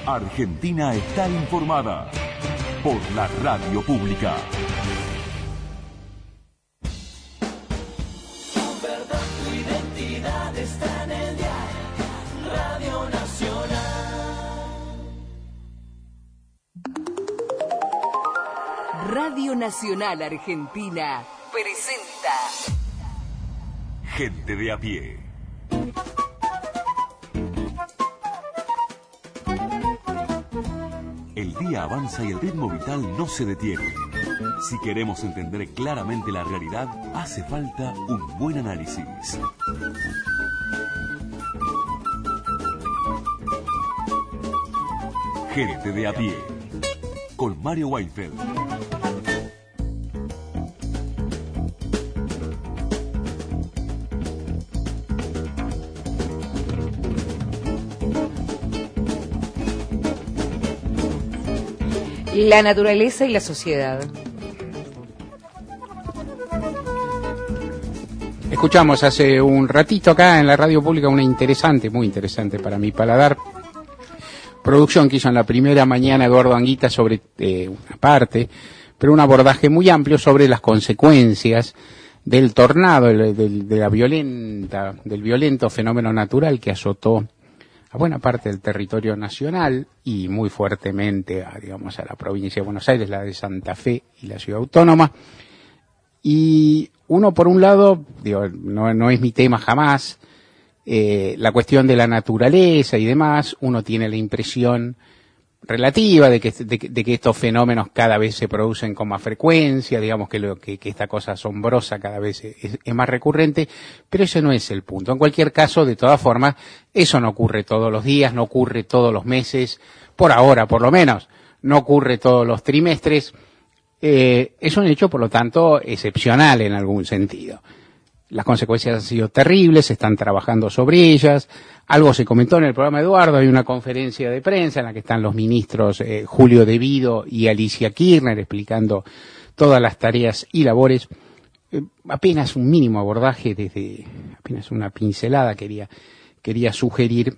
Argentina está informada por la radio pública. Tu verdad, tu identidad está en el diario Radio Nacional. Radio Nacional Argentina presenta Gente de a pie. El día avanza y el ritmo vital no se detiene. Si queremos entender claramente la realidad, hace falta un buen análisis. Gente de a pie, con Mario Weinfeld. La naturaleza y la sociedad. Escuchamos hace un ratito acá en la radio pública una interesante, muy interesante para mi paladar, producción que hizo en la primera mañana Eduardo Anguita sobre una parte, pero un abordaje muy amplio sobre las consecuencias del tornado, del violento fenómeno natural que azotó a buena parte del territorio nacional y muy fuertemente a la provincia de Buenos Aires, la de Santa Fe y la Ciudad Autónoma. Y uno, por un lado, no es mi tema jamás, la cuestión de la naturaleza y demás, uno tiene la impresión relativa de que estos fenómenos cada vez se producen con más frecuencia, que esta cosa asombrosa cada vez es más recurrente, pero ese no es el punto. En cualquier caso, de todas formas, eso no ocurre todos los días, no ocurre todos los meses, por ahora por lo menos, no ocurre todos los trimestres, es un hecho, por lo tanto, excepcional en algún sentido. Las consecuencias han sido terribles, se están trabajando sobre ellas. Algo se comentó en el programa de Eduardo, hay una conferencia de prensa en la que están los ministros Julio De Vido y Alicia Kirchner explicando todas las tareas y labores. Apenas un mínimo abordaje, apenas una pincelada quería sugerir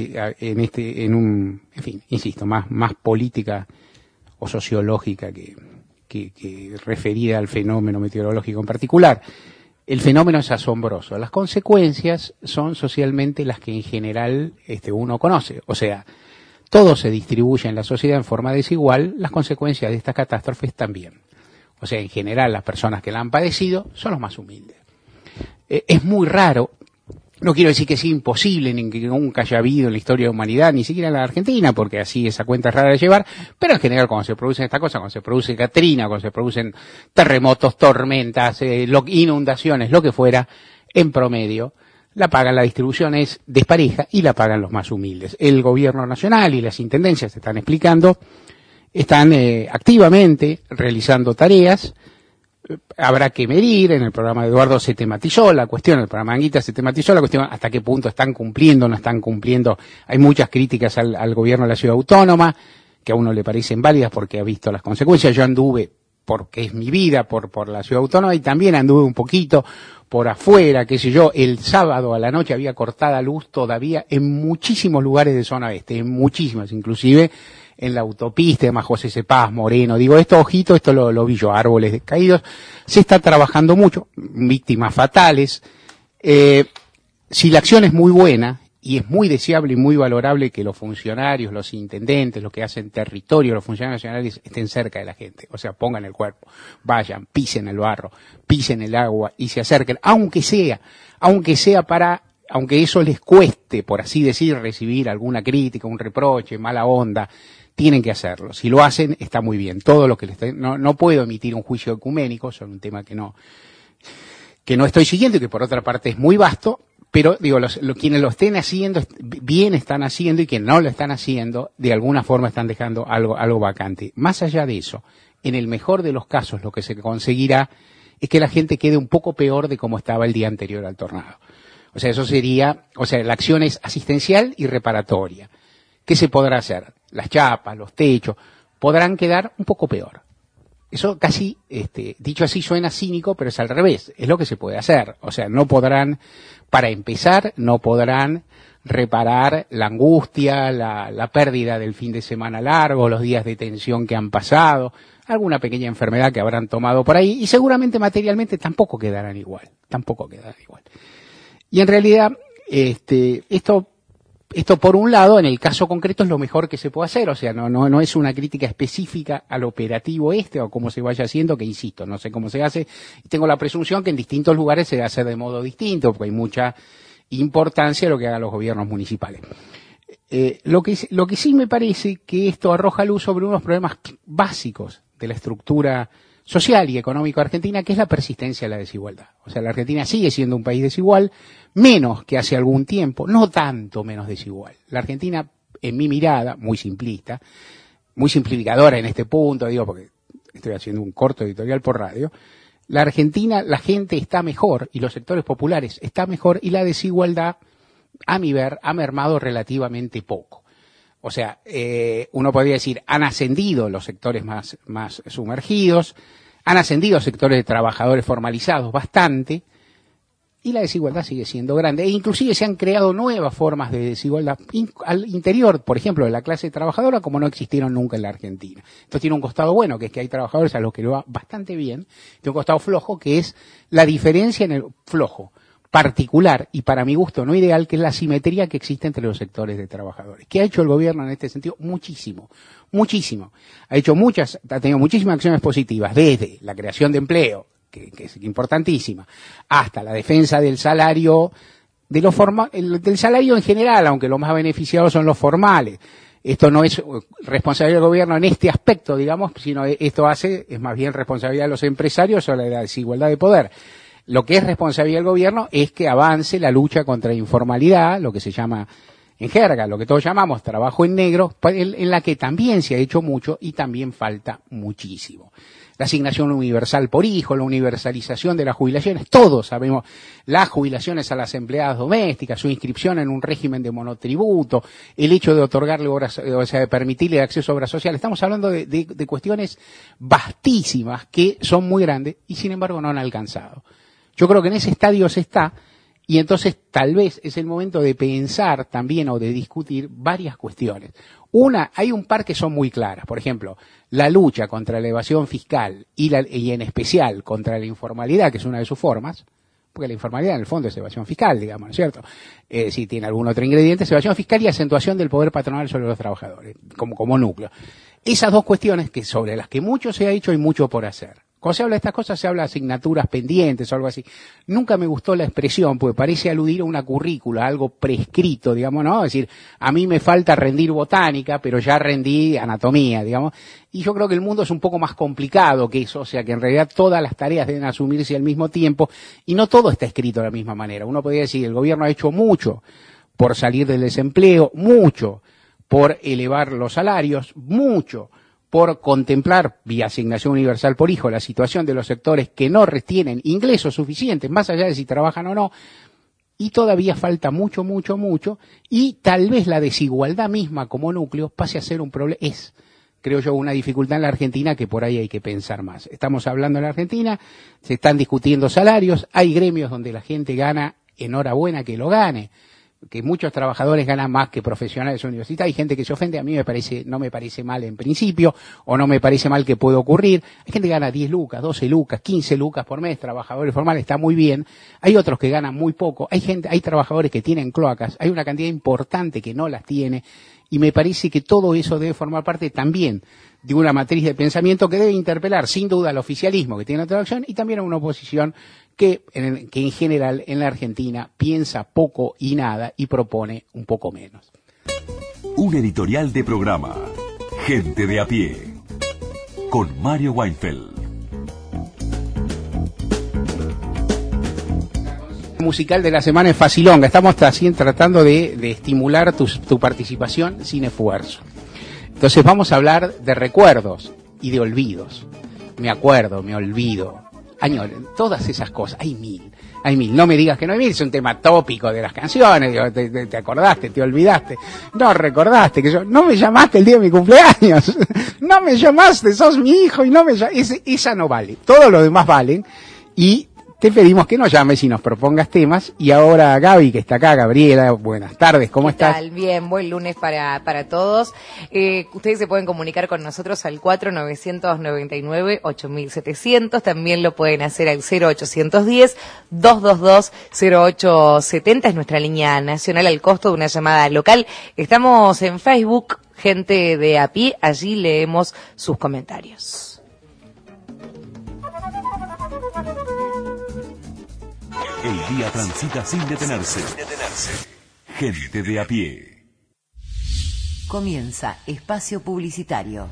insisto, más política o sociológica que referida al fenómeno meteorológico en particular. El fenómeno es asombroso. Las consecuencias son socialmente las que en general uno conoce. O sea, todo se distribuye en la sociedad en forma desigual, las consecuencias de estas catástrofes también. O sea, en general las personas que la han padecido son los más humildes. Es muy raro, no quiero decir que sea imposible ni que nunca haya habido en la historia de la humanidad, ni siquiera en la Argentina, porque así esa cuenta es rara de llevar, pero en general cuando se producen estas cosas, cuando se produce Katrina, cuando se producen terremotos, tormentas, inundaciones, lo que fuera, en promedio, la distribución es despareja y la pagan los más humildes. El gobierno nacional y las intendencias se están explicando, están activamente realizando tareas. Habrá que medir, en el programa de Eduardo se tematizó la cuestión, en el programa de Anguita se tematizó la cuestión, hasta qué punto están cumpliendo, no están cumpliendo. Hay muchas críticas al gobierno de la Ciudad Autónoma, que a uno le parecen válidas porque ha visto las consecuencias. Yo anduve, porque es mi vida, por la Ciudad Autónoma, y también anduve un poquito por afuera, qué sé yo. El sábado a la noche había cortada luz todavía en muchísimos lugares de zona oeste, en muchísimas, inclusive en la autopista, además José Cepaz, Moreno, esto lo vi yo, árboles caídos, se está trabajando mucho, víctimas fatales. Si la acción es muy buena, y es muy deseable y muy valorable que los funcionarios, los intendentes, los que hacen territorio, los funcionarios nacionales estén cerca de la gente, o sea, pongan el cuerpo, vayan, pisen el barro, pisen el agua y se acerquen, aunque eso les cueste, por así decir, recibir alguna crítica, un reproche, mala onda, tienen que hacerlo. Si lo hacen, está muy bien. Todo lo que no puedo emitir un juicio ecuménico sobre un tema que no estoy siguiendo y que por otra parte es muy vasto, pero quienes lo estén haciendo, bien están haciendo, y quienes no lo están haciendo, de alguna forma están dejando algo vacante. Más allá de eso, en el mejor de los casos, lo que se conseguirá es que la gente quede un poco peor de como estaba el día anterior al tornado. O sea, la acción es asistencial y reparatoria. ¿Qué se podrá hacer? Las chapas, los techos, podrán quedar un poco peor. Eso casi, dicho así suena cínico, pero es al revés, es lo que se puede hacer. O sea, no podrán, para empezar, no podrán reparar la angustia, la pérdida del fin de semana largo, los días de tensión que han pasado, alguna pequeña enfermedad que habrán tomado por ahí, y seguramente materialmente tampoco quedarán igual. Y en realidad, esto por un lado, en el caso concreto es lo mejor que se puede hacer, o sea, no es una crítica específica al operativo o cómo se vaya haciendo, que insisto, no sé cómo se hace, y tengo la presunción que en distintos lugares se hace de modo distinto, porque hay mucha importancia a lo que hagan los gobiernos municipales. Lo que sí me parece que esto arroja luz sobre unos problemas básicos de la estructura social y económica argentina, que es la persistencia de la desigualdad. O sea, la Argentina sigue siendo un país desigual, menos que hace algún tiempo, no tanto menos desigual. La Argentina, en mi mirada, muy simplista, muy simplificadora en este punto, digo, porque estoy haciendo un corto editorial por radio, la Argentina, la gente está mejor y los sectores populares está mejor y la desigualdad, a mi ver, ha mermado relativamente poco. O sea, uno podría decir, han ascendido los sectores más sumergidos, han ascendido sectores de trabajadores formalizados bastante, y la desigualdad sigue siendo grande. E inclusive se han creado nuevas formas de desigualdad al interior, por ejemplo, de la clase trabajadora, como no existieron nunca en la Argentina. Esto tiene un costado bueno, que es que hay trabajadores a los que le va bastante bien, tiene un costado flojo, que es la diferencia en el flojo particular y para mi gusto no ideal, que es la asimetría que existe entre los sectores de trabajadores. ¿Qué ha hecho el gobierno en este sentido? Muchísimo. Ha tenido muchísimas acciones positivas, desde la creación de empleo, que es importantísima, hasta la defensa del salario, del salario en general, aunque los más beneficiados son los formales. Esto no es responsabilidad del gobierno en este aspecto, digamos, sino esto es más bien responsabilidad de los empresarios sobre la desigualdad de poder. Lo que es responsabilidad del gobierno es que avance la lucha contra la informalidad, lo que se llama en jerga, lo que todos llamamos trabajo en negro, en la que también se ha hecho mucho y también falta muchísimo. La asignación universal por hijo, la universalización de las jubilaciones, todos sabemos, las jubilaciones a las empleadas domésticas, su inscripción en un régimen de monotributo, el hecho de otorgarle obras, o sea, de permitirle acceso a obras sociales. Estamos hablando de cuestiones vastísimas que son muy grandes y sin embargo no han alcanzado. Yo creo que en ese estadio se está, y entonces tal vez es el momento de pensar también o de discutir varias cuestiones. Hay un par que son muy claras. Por ejemplo, la lucha contra la evasión fiscal y en especial contra la informalidad, que es una de sus formas, porque la informalidad en el fondo es evasión fiscal, digamos, ¿no es cierto? Si tiene algún otro ingrediente, es evasión fiscal y acentuación del poder patronal sobre los trabajadores, como núcleo. Esas dos cuestiones sobre las que mucho se ha hecho y mucho por hacer. Cuando se habla de estas cosas se habla de asignaturas pendientes o algo así. Nunca me gustó la expresión, porque parece aludir a una currícula, algo prescrito, digamos, ¿no? Es decir, a mí me falta rendir botánica, pero ya rendí anatomía, digamos. Y yo creo que el mundo es un poco más complicado que eso, o sea que en realidad todas las tareas deben asumirse al mismo tiempo y no todo está escrito de la misma manera. Uno podría decir, el gobierno ha hecho mucho por salir del desempleo, mucho por elevar los salarios, mucho por contemplar, vía asignación universal por hijo, la situación de los sectores que no retienen ingresos suficientes, más allá de si trabajan o no, y todavía falta mucho, y tal vez la desigualdad misma como núcleo pase a ser un problema, creo yo, una dificultad en la Argentina que por ahí hay que pensar más. Estamos hablando en la Argentina, se están discutiendo salarios, hay gremios donde la gente gana, enhorabuena que lo gane, que muchos trabajadores ganan más que profesionales universitarios, hay gente que se ofende, a mí no me parece mal en principio, o no me parece mal que pueda ocurrir, hay gente que gana 10 lucas, 12 lucas, 15 lucas por mes, trabajadores formales, está muy bien, hay otros que ganan muy poco, hay trabajadores que tienen cloacas, hay una cantidad importante que no las tiene, y me parece que todo eso debe formar parte también de una matriz de pensamiento que debe interpelar sin duda al oficialismo que tiene otra acción y también a una oposición que en general en la Argentina piensa poco y nada y propone un poco menos. Un editorial de programa. Gente de a pie. Con Mario Weinfeld. Musical de la semana es facilonga. Estamos tratando de estimular tu participación sin esfuerzo. Entonces vamos a hablar de recuerdos y de olvidos. Me acuerdo, me olvido. Todas esas cosas, hay mil. hay 1000. No me digas que no hay 1000, es un tema tópico de las canciones. Digo, te acordaste, te olvidaste. No recordaste que no me llamaste el día de mi cumpleaños. No me llamaste, sos mi hijo y no me llamaste. Esa no vale. Todos los demás valen. Y te pedimos que nos llames y nos propongas temas. Y ahora Gaby, que está acá, Gabriela, buenas tardes, ¿cómo estás? ¿Qué tal? Bien, buen lunes para todos. Ustedes se pueden comunicar con nosotros al 4999-8700, también lo pueden hacer al 0810-222-0870, es nuestra línea nacional al costo de una llamada local. Estamos en Facebook, Gente de a pie, allí leemos sus comentarios. El día transita sin detenerse. Gente de a pie. Comienza espacio publicitario.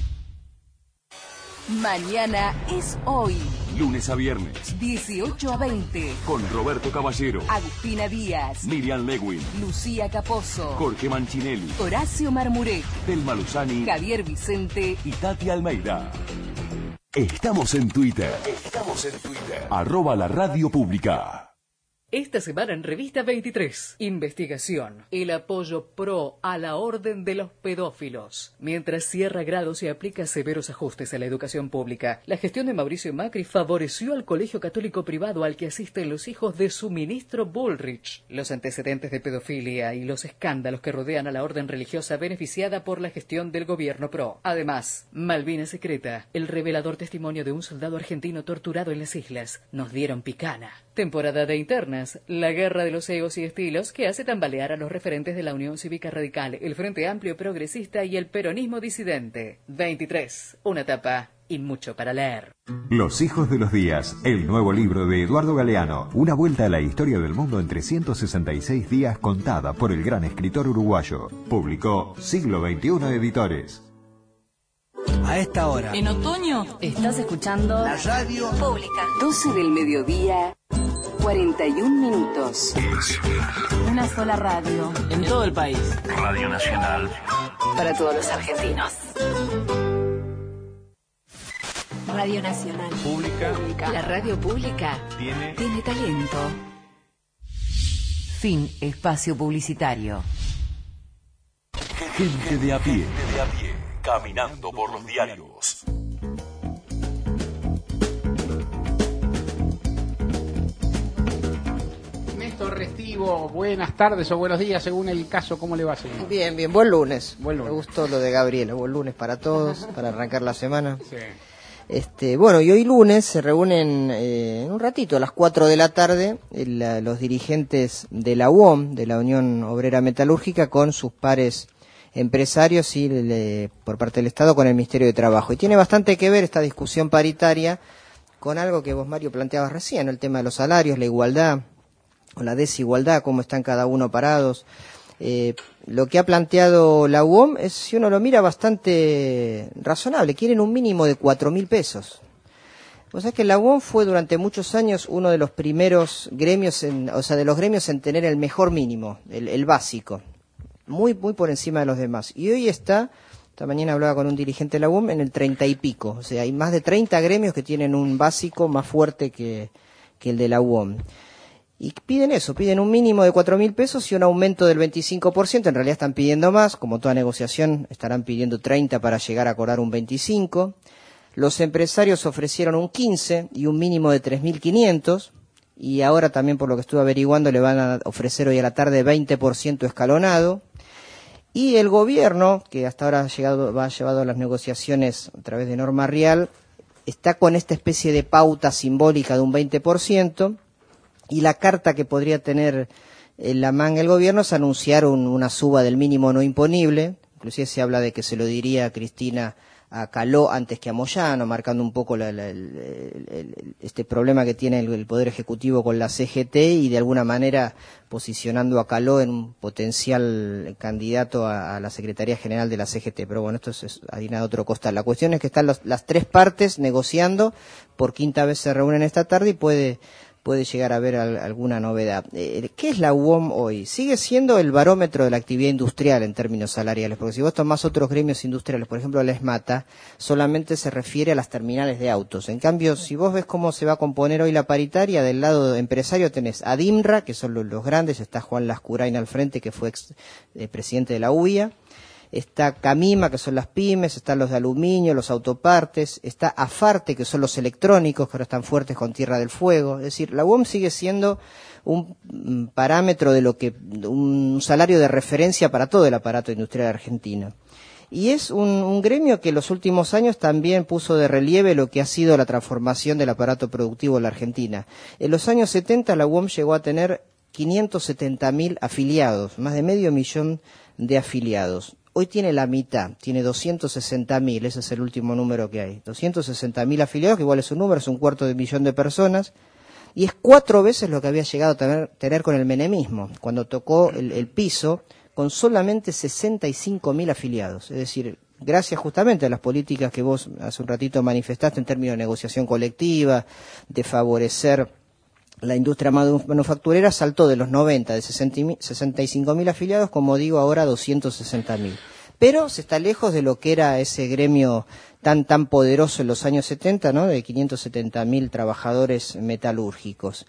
Mañana es hoy. Lunes a viernes. 18 a 20. Con Roberto Caballero, Agustina Díaz. Miriam Lewin, Lucía Caposo. Jorge Manchinelli, Horacio Marmurek. Telma Luzani Javier Vicente. y Tati Almeida. Estamos en Twitter. @la radio pública. Esta semana en Revista 23, investigación, el apoyo pro a la orden de los pedófilos. Mientras cierra grados y aplica severos ajustes a la educación pública, la gestión de Mauricio Macri favoreció al colegio católico privado al que asisten los hijos de su ministro Bullrich. Los antecedentes de pedofilia y los escándalos que rodean a la orden religiosa beneficiada por la gestión del gobierno pro. Además, Malvina Secreta, el revelador testimonio de un soldado argentino torturado en las islas, nos dieron picana. Temporada de internas, la guerra de los egos y estilos que hace tambalear a los referentes de la Unión Cívica Radical, el Frente Amplio Progresista y el peronismo disidente. 23, una tapa y mucho para leer. Los hijos de los días, el nuevo libro de Eduardo Galeano, una vuelta a la historia del mundo en 366 días contada por el gran escritor uruguayo. Publicó Siglo XXI Editores. A esta hora, En otoño estás escuchando la radio Pública. 12 del mediodía, 41 minutos. Una sola radio. en todo el país. Radio Nacional. Para todos los argentinos. Radio Nacional. Pública. La radio pública Tiene talento. Fin espacio publicitario. Gente de a pie. Caminando por los diarios. Néstor Restivo, buenas tardes o buenos días, según el caso, ¿cómo le va, señor? Bien, buen lunes. Buen lunes. Me gustó lo de Gabriela, buen lunes para todos, para arrancar la semana. Sí. Bueno, y hoy lunes se reúnen en un ratito, a las 4 de la tarde, los dirigentes de la UOM, de la Unión Obrera Metalúrgica, con sus pares empresarios y por parte del Estado con el Ministerio de Trabajo. Y tiene bastante que ver esta discusión paritaria con algo que vos, Mario, planteabas recién, ¿no? El tema de los salarios, la igualdad o la desigualdad, cómo están cada uno parados. Lo que ha planteado la UOM es, si uno lo mira, bastante razonable. Quieren un mínimo de 4.000 pesos. O sea que la UOM fue durante muchos años uno de los primeros gremios, de los gremios en tener el mejor mínimo, el básico. Muy por encima de los demás. Y hoy esta mañana hablaba con un dirigente de la UOM en el 30 y pico. O sea, hay más de 30 gremios que tienen un básico más fuerte que el de la UOM. Y piden un mínimo de 4.000 pesos y un aumento del 25%. En realidad están pidiendo más, como toda negociación estarán pidiendo 30 para llegar a cobrar un 25. Los empresarios ofrecieron un 15 y un mínimo de 3.500. Y ahora también, por lo que estuve averiguando, le van a ofrecer hoy a la tarde 20% escalonado. Y el gobierno, que hasta ahora ha llevado las negociaciones a través de norma real, está con esta especie de pauta simbólica de un 20%, y la carta que podría tener en la manga el gobierno es anunciar una suba del mínimo no imponible. Inclusive se habla de que se lo diría a Cristina a Caló antes que a Moyano, marcando un poco este problema que tiene el Poder Ejecutivo con la CGT y de alguna manera posicionando a Caló en un potencial candidato a la Secretaría General de la CGT. Pero bueno, esto es harina de otro costal. La cuestión es que están las tres partes negociando, por quinta vez se reúnen esta tarde y puede puede llegar a haber alguna novedad. ¿Qué es la UOM hoy? Sigue siendo el barómetro de la actividad industrial en términos salariales, porque si vos tomás otros gremios industriales, por ejemplo la ESMATA, solamente se refiere a las terminales de autos. En cambio, si vos ves cómo se va a componer hoy la paritaria, del lado empresario tenés a DIMRA, que son los grandes, está Juan Lascurain al frente, que fue presidente de la UIA, está Camima, que son las pymes, están los de aluminio, los autopartes, está Afarte, que son los electrónicos, que ahora están fuertes con Tierra del Fuego. Es decir, la UOM sigue siendo un parámetro de un salario de referencia para todo el aparato industrial argentino. Y es un gremio que en los últimos años también puso de relieve lo que ha sido la transformación del aparato productivo en la Argentina. En los años 70 la UOM llegó a tener 570.000 afiliados, más de 500.000 de afiliados. Hoy tiene la mitad, tiene 260.000, ese es el último número que hay. 260.000 afiliados, que igual es un número, es 250.000 de personas, y es 4 veces lo que había llegado a tener con el menemismo, cuando tocó el piso, con solamente 65.000 afiliados. Es decir, gracias justamente a las políticas que vos hace un ratito manifestaste en términos de negociación colectiva, de favorecer la industria manufacturera, saltó de los 90, de 65.000 afiliados, como digo, ahora 260.000. Pero se está lejos de lo que era ese gremio tan poderoso en los años 70, ¿no? De 570.000 trabajadores metalúrgicos.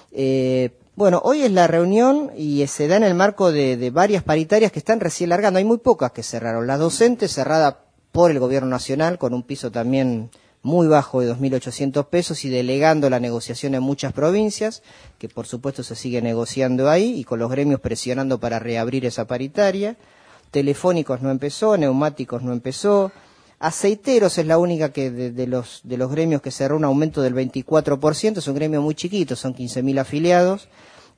Bueno, hoy es la reunión y se da en el marco de varias paritarias que están recién largando. Hay muy pocas que cerraron. Las docentes cerrada por el gobierno nacional, con un piso también muy bajo de 2.800 pesos y delegando la negociación en muchas provincias, que por supuesto se sigue negociando ahí y con los gremios presionando para reabrir esa paritaria. Telefónicos no empezó, neumáticos no empezó. Aceiteros es la única que de los gremios que cerró un aumento del 24%, es un gremio muy chiquito, son 15.000 afiliados.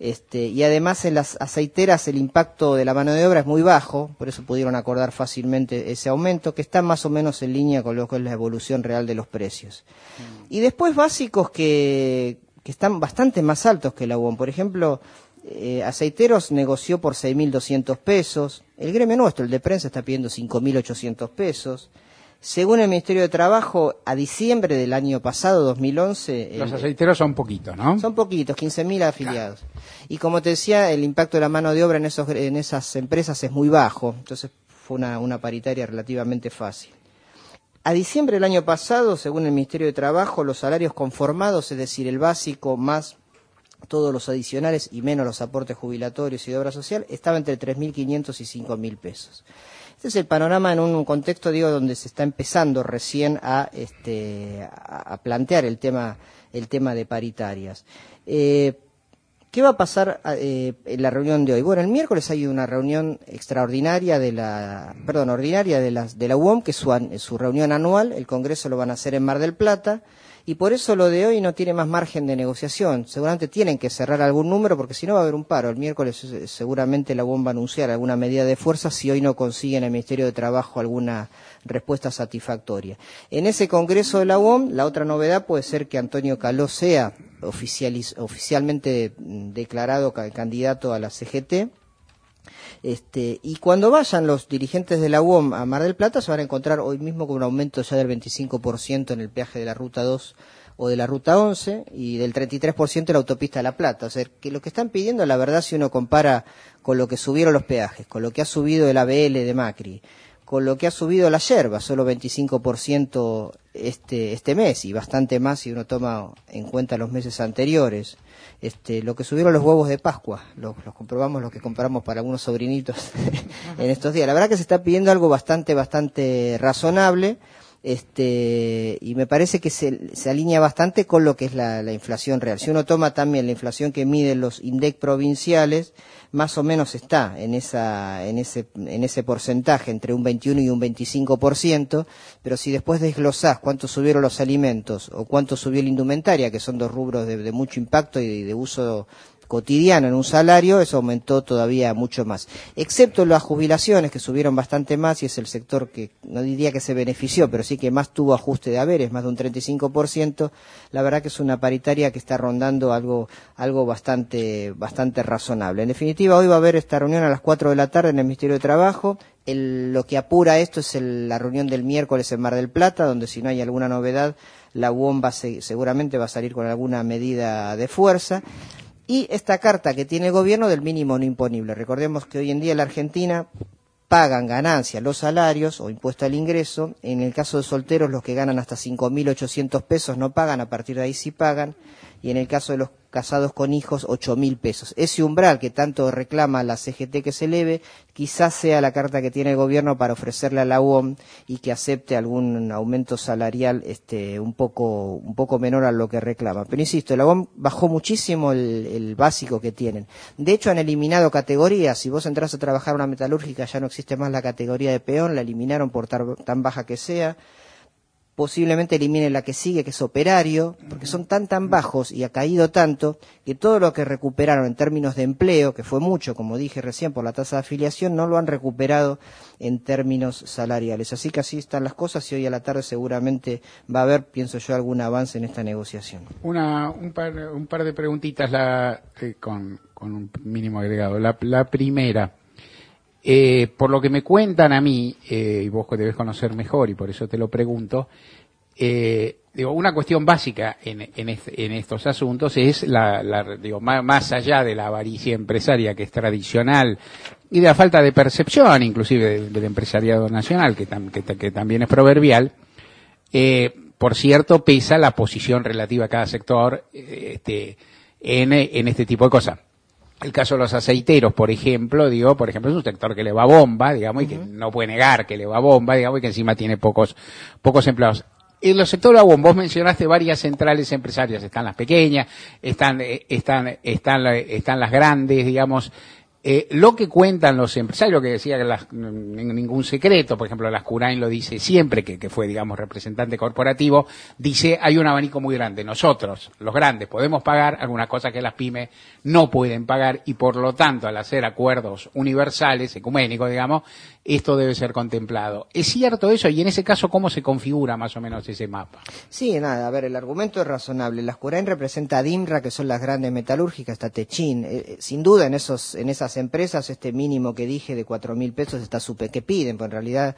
Y además en las aceiteras el impacto de la mano de obra es muy bajo, por eso pudieron acordar fácilmente ese aumento, que está más o menos en línea con lo que es la evolución real de los precios. Y después básicos que están bastante más altos que la UOM. Por ejemplo, Aceiteros negoció por 6.200 pesos, el gremio nuestro, el de prensa, está pidiendo 5.800 pesos. Según el Ministerio de Trabajo, a diciembre del año pasado, 2011... Los aceiteros son poquitos, ¿no? Son poquitos, 15.000 afiliados. Claro. Y como te decía, el impacto de la mano de obra en esas empresas es muy bajo, entonces fue una paritaria relativamente fácil. A diciembre del año pasado, según el Ministerio de Trabajo, los salarios conformados, es decir, el básico más todos los adicionales y menos los aportes jubilatorios y de obra social, estaba entre 3.500 y 5.000 pesos. Este es el panorama en un contexto, digo, donde se está empezando recién a plantear el tema de paritarias. ¿Qué va a pasar en la reunión de hoy? Bueno, el miércoles hay una reunión ordinaria de la UOM, que es su reunión anual. El Congreso lo van a hacer en Mar del Plata. Y por eso lo de hoy no tiene más margen de negociación. Seguramente tienen que cerrar algún número porque si no va a haber un paro. El miércoles seguramente la UOM va a anunciar alguna medida de fuerza si hoy no consiguen el Ministerio de Trabajo alguna respuesta satisfactoria. En ese Congreso de la UOM, la otra novedad puede ser que Antonio Caló sea oficialmente declarado candidato a la CGT. Y cuando vayan los dirigentes de la UOM a Mar del Plata se van a encontrar hoy mismo con un aumento ya del 25% en el peaje de la Ruta 2 o de la Ruta 11 y del 33% de la autopista de La Plata. O sea, que lo que están pidiendo, la verdad, si uno compara con lo que subieron los peajes, con lo que ha subido el ABL de Macri, con lo que ha subido la yerba, solo 25% este mes y bastante más si uno toma en cuenta los meses anteriores. Lo que subieron los huevos de Pascua, los comprobamos, los que compramos para algunos sobrinitos en estos días. La verdad que se está pidiendo algo bastante razonable, y me parece que se alinea bastante con lo que es la inflación real. Si uno toma también la inflación que miden los INDEC provinciales, más o menos está en ese porcentaje, entre un 21 y un 25%, pero si después desglosás cuánto subieron los alimentos o cuánto subió la indumentaria, que son dos rubros de mucho impacto y de uso cotidiano en un salario, eso aumentó todavía mucho más. Excepto las jubilaciones, que subieron bastante más, y es el sector que, no diría que se benefició, pero sí que más tuvo ajuste de haberes, más de un 35%, la verdad que es una paritaria que está rondando algo bastante razonable. En definitiva, hoy va a haber esta reunión a las 4 de la tarde en el Ministerio de Trabajo. Lo que apura esto es la reunión del miércoles en Mar del Plata, donde si no hay alguna novedad, la UOM seguramente va a salir con alguna medida de fuerza. Y esta carta que tiene el gobierno del mínimo no imponible. Recordemos que hoy en día en la Argentina pagan ganancias los salarios o impuesto al ingreso. En el caso de solteros, los que ganan hasta 5.800 pesos no pagan, a partir de ahí sí pagan. Y en el caso de los casados con hijos, 8.000 pesos. Ese umbral que tanto reclama la CGT que se eleve, quizás sea la carta que tiene el gobierno para ofrecerle a la UOM y que acepte algún aumento salarial un poco menor a lo que reclama. Pero insisto, la UOM bajó muchísimo el básico que tienen. De hecho, han eliminado categorías. Si vos entras a trabajar a una metalúrgica, ya no existe más la categoría de peón, la eliminaron por tan baja que sea. Posiblemente eliminen la que sigue, que es operario, porque son tan bajos y ha caído tanto que todo lo que recuperaron en términos de empleo, que fue mucho, como dije recién, por la tasa de afiliación, no lo han recuperado en términos salariales. Así que así están las cosas y hoy a la tarde seguramente va a haber, pienso yo, algún avance en esta negociación. Un par de preguntitas con un mínimo agregado. La primera. Por lo que me cuentan a mí, y vos que debes conocer mejor y por eso te lo pregunto, una cuestión básica en estos asuntos es más allá de la avaricia empresaria que es tradicional y de la falta de percepción inclusive del empresariado nacional que también es proverbial, por cierto pesa la posición relativa a cada sector en este tipo de cosas. El caso de los aceiteros, por ejemplo, es un sector que le va bomba, digamos, y que no puede negar que le va bomba, digamos, y que encima tiene pocos empleados. En los sectores de la UOM, vos mencionaste varias centrales empresarias, están las pequeñas, están las grandes, digamos. Lo que cuentan los empresarios, que decía que ningún secreto, por ejemplo, las Curain lo dice siempre, que fue, digamos, representante corporativo, dice, hay un abanico muy grande. Nosotros, los grandes, podemos pagar algunas cosas que las pymes no pueden pagar y, por lo tanto, al hacer acuerdos universales, ecuménicos, digamos, esto debe ser contemplado. ¿Es cierto eso? Y en ese caso, ¿cómo se configura más o menos ese mapa? Sí, a ver, el argumento es razonable. Las Curain representa a DIMRA, que son las grandes metalúrgicas, está Techin. Sin duda, en esas empresas, este mínimo que dije de 4.000 pesos está que piden, pero en realidad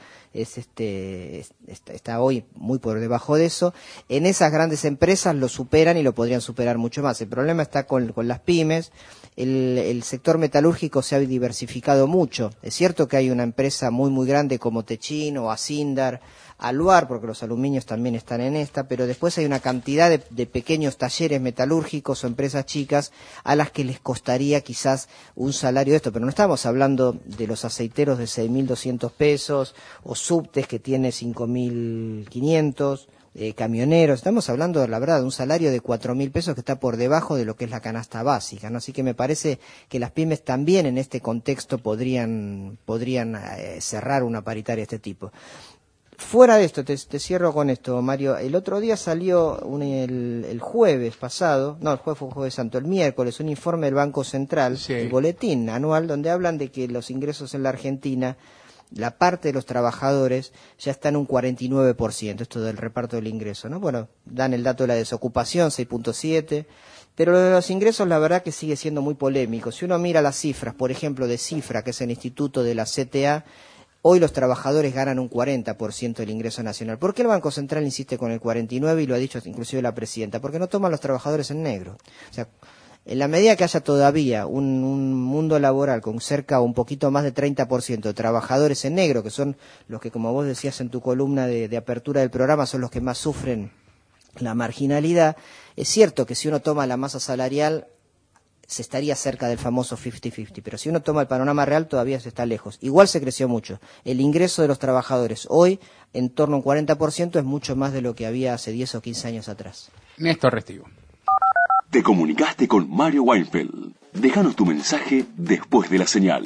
está hoy muy por debajo de eso. En esas grandes empresas lo superan y lo podrían superar mucho más. El problema está con las pymes. El sector metalúrgico se ha diversificado mucho. Es cierto que hay una empresa muy grande como Techin o Asindar, Aluar, porque los aluminios también están en esta, pero después hay una cantidad de pequeños talleres metalúrgicos o empresas chicas a las que les costaría quizás un salario de esto, pero no estamos hablando de los aceiteros de 6.200 pesos o subtes que tiene 5.500, camioneros, estamos hablando, la verdad, de un salario de 4.000 pesos que está por debajo de lo que es la canasta básica, ¿no? Así que me parece que las pymes también en este contexto podrían cerrar una paritaria de este tipo. Fuera de esto, te cierro con esto, Mario. El otro día salió el jueves pasado, no, el jueves fue un jueves santo, el miércoles, un informe del Banco Central, sí, el boletín anual, donde hablan de que los ingresos en la Argentina, la parte de los trabajadores ya está en un 49%, esto del reparto del ingreso, ¿no? Bueno, dan el dato de la desocupación, 6.7%, pero lo de los ingresos la verdad que sigue siendo muy polémico. Si uno mira las cifras, por ejemplo, de Cifra, que es el instituto de la CTA, hoy los trabajadores ganan un 40% del ingreso nacional. ¿Por qué el Banco Central insiste con el 49% y lo ha dicho inclusive la presidenta? Porque no toman los trabajadores en negro. O sea, en la medida que haya todavía un mundo laboral con cerca o un poquito más de 30% de trabajadores en negro, que son los que, como vos decías en tu columna de apertura del programa, son los que más sufren la marginalidad, es cierto que si uno toma la masa salarial se estaría cerca del famoso 50-50, pero si uno toma el panorama real todavía se está lejos. Igual se creció mucho. El ingreso de los trabajadores hoy, en torno a un 40%, es mucho más de lo que había hace 10 o 15 años atrás. Néstor Restivo. Te comunicaste con Mario Weinfeld. Déjanos tu mensaje después de la señal.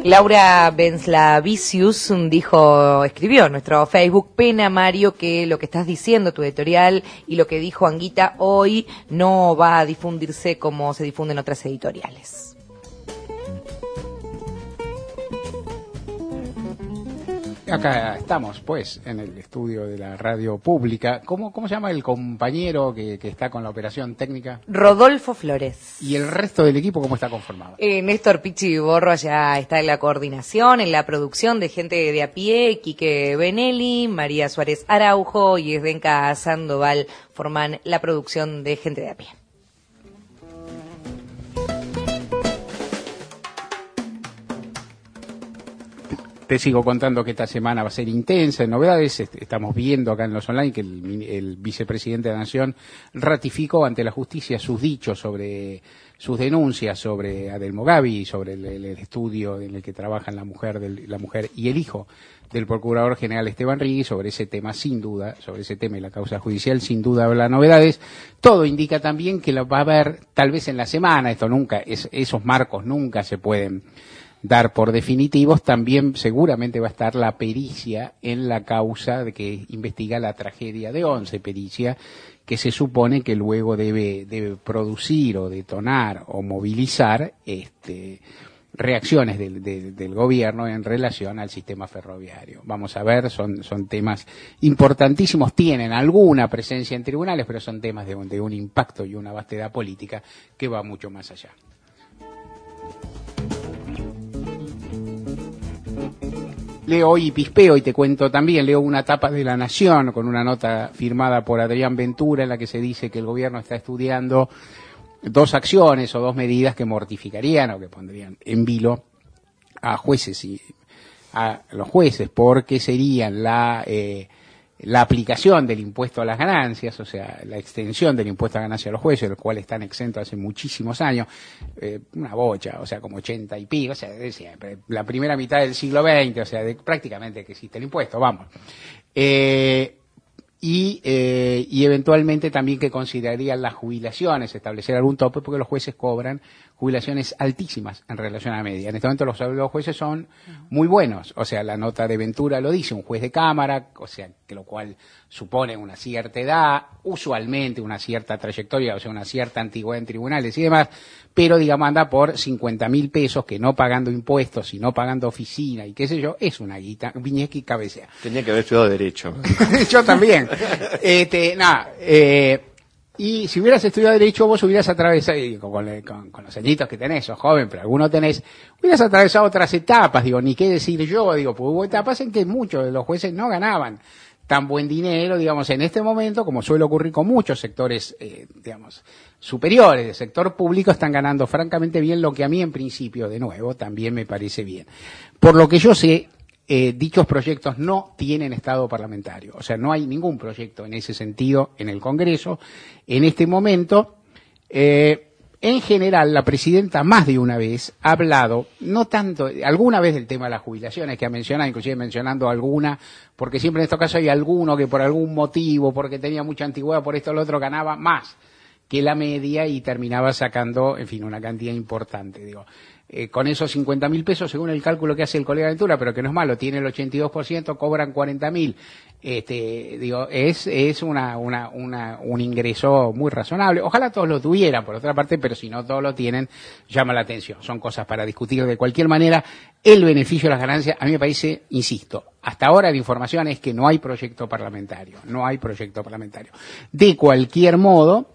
Laura Benslavicius escribió en nuestro Facebook: pena, Mario, que lo que estás diciendo, tu editorial, y lo que dijo Anguita hoy no va a difundirse como se difunden otras editoriales. Acá estamos, pues, en el estudio de la radio pública. ¿Cómo se llama el compañero que está con la operación técnica? Rodolfo Flores. ¿Y el resto del equipo cómo está conformado? Néstor Pichi Borro ya está en la coordinación, en la producción de gente de a pie, Quique Benelli, María Suárez Araujo y Esdenka Sandoval forman la producción de gente de a pie. Te sigo contando que esta semana va a ser intensa en novedades. Estamos viendo acá en los online que el vicepresidente de la Nación ratificó ante la justicia sus dichos sobre sus denuncias sobre Adelmo Gavi, sobre el estudio en el que trabajan la mujer y el hijo del Procurador General Esteban Rigui. Sobre ese tema, sin duda, sobre ese tema y la causa judicial, sin duda habrá novedades. Todo indica también que va a haber, tal vez en la semana, esos marcos nunca se pueden dar por definitivos. También seguramente va a estar la pericia en la causa de que investiga la tragedia de Once, pericia que se supone que luego debe producir o detonar o movilizar reacciones del gobierno en relación al sistema ferroviario. Vamos a ver, son temas importantísimos, tienen alguna presencia en tribunales, pero son temas de un impacto y una vastedad política que va mucho más allá. Leo hoy Pispeo y te cuento también, leo una tapa de La Nación con una nota firmada por Adrián Ventura en la que se dice que el gobierno está estudiando 2 acciones o 2 medidas que mortificarían o que pondrían en vilo a jueces y a los jueces, porque serían la aplicación del impuesto a las ganancias, o sea, la extensión del impuesto a las ganancias a los jueces, los cuales están exentos hace muchísimos años, una bocha, o sea, como 80 y pico, o sea, de siempre, la primera mitad del siglo XX, o sea, prácticamente que existe el impuesto, vamos. Y eventualmente también que considerarían las jubilaciones, establecer algún tope, porque los jueces cobran jubilaciones altísimas en relación a la media. En este momento los jueces son muy buenos, o sea, la nota de Ventura lo dice, un juez de cámara, o sea, que lo cual supone una cierta edad, usualmente una cierta trayectoria, o sea, una cierta antigüedad en tribunales y demás, pero digamos anda por 50.000 pesos, que no pagando impuestos y no pagando oficina y qué sé yo, es una guita, Viñeschi cabecea. Tenía que haber estudiado Derecho. Yo también. Y si hubieras estudiado Derecho, vos hubieras atravesado, con los añitos que tenés, sos joven, pero algunos tenés, hubieras atravesado otras etapas, ni qué decir yo, porque hubo etapas en que muchos de los jueces no ganaban tan buen dinero, digamos, en este momento, como suele ocurrir con muchos sectores, superiores del sector público, están ganando francamente bien, lo que a mí en principio, de nuevo, también me parece bien. Por lo que yo sé, dichos proyectos no tienen estado parlamentario, o sea, no hay ningún proyecto en ese sentido en el Congreso en este momento. En general, la presidenta más de una vez ha hablado, no tanto, alguna vez del tema de las jubilaciones, que ha mencionado, inclusive mencionando alguna, porque siempre en estos casos hay alguno que por algún motivo, porque tenía mucha antigüedad, por esto o lo otro, ganaba más que la media y terminaba sacando, en fin, una cantidad importante, con esos 50.000 pesos, según el cálculo que hace el colega Ventura, pero que no es malo, tiene el 82%, cobran 40.000. Es un ingreso muy razonable. Ojalá todos lo tuvieran, por otra parte, pero si no todos lo tienen, llama la atención. Son cosas para discutir de cualquier manera. El beneficio de las ganancias, a mí me parece, insisto, hasta ahora la información es que no hay proyecto parlamentario. De cualquier modo,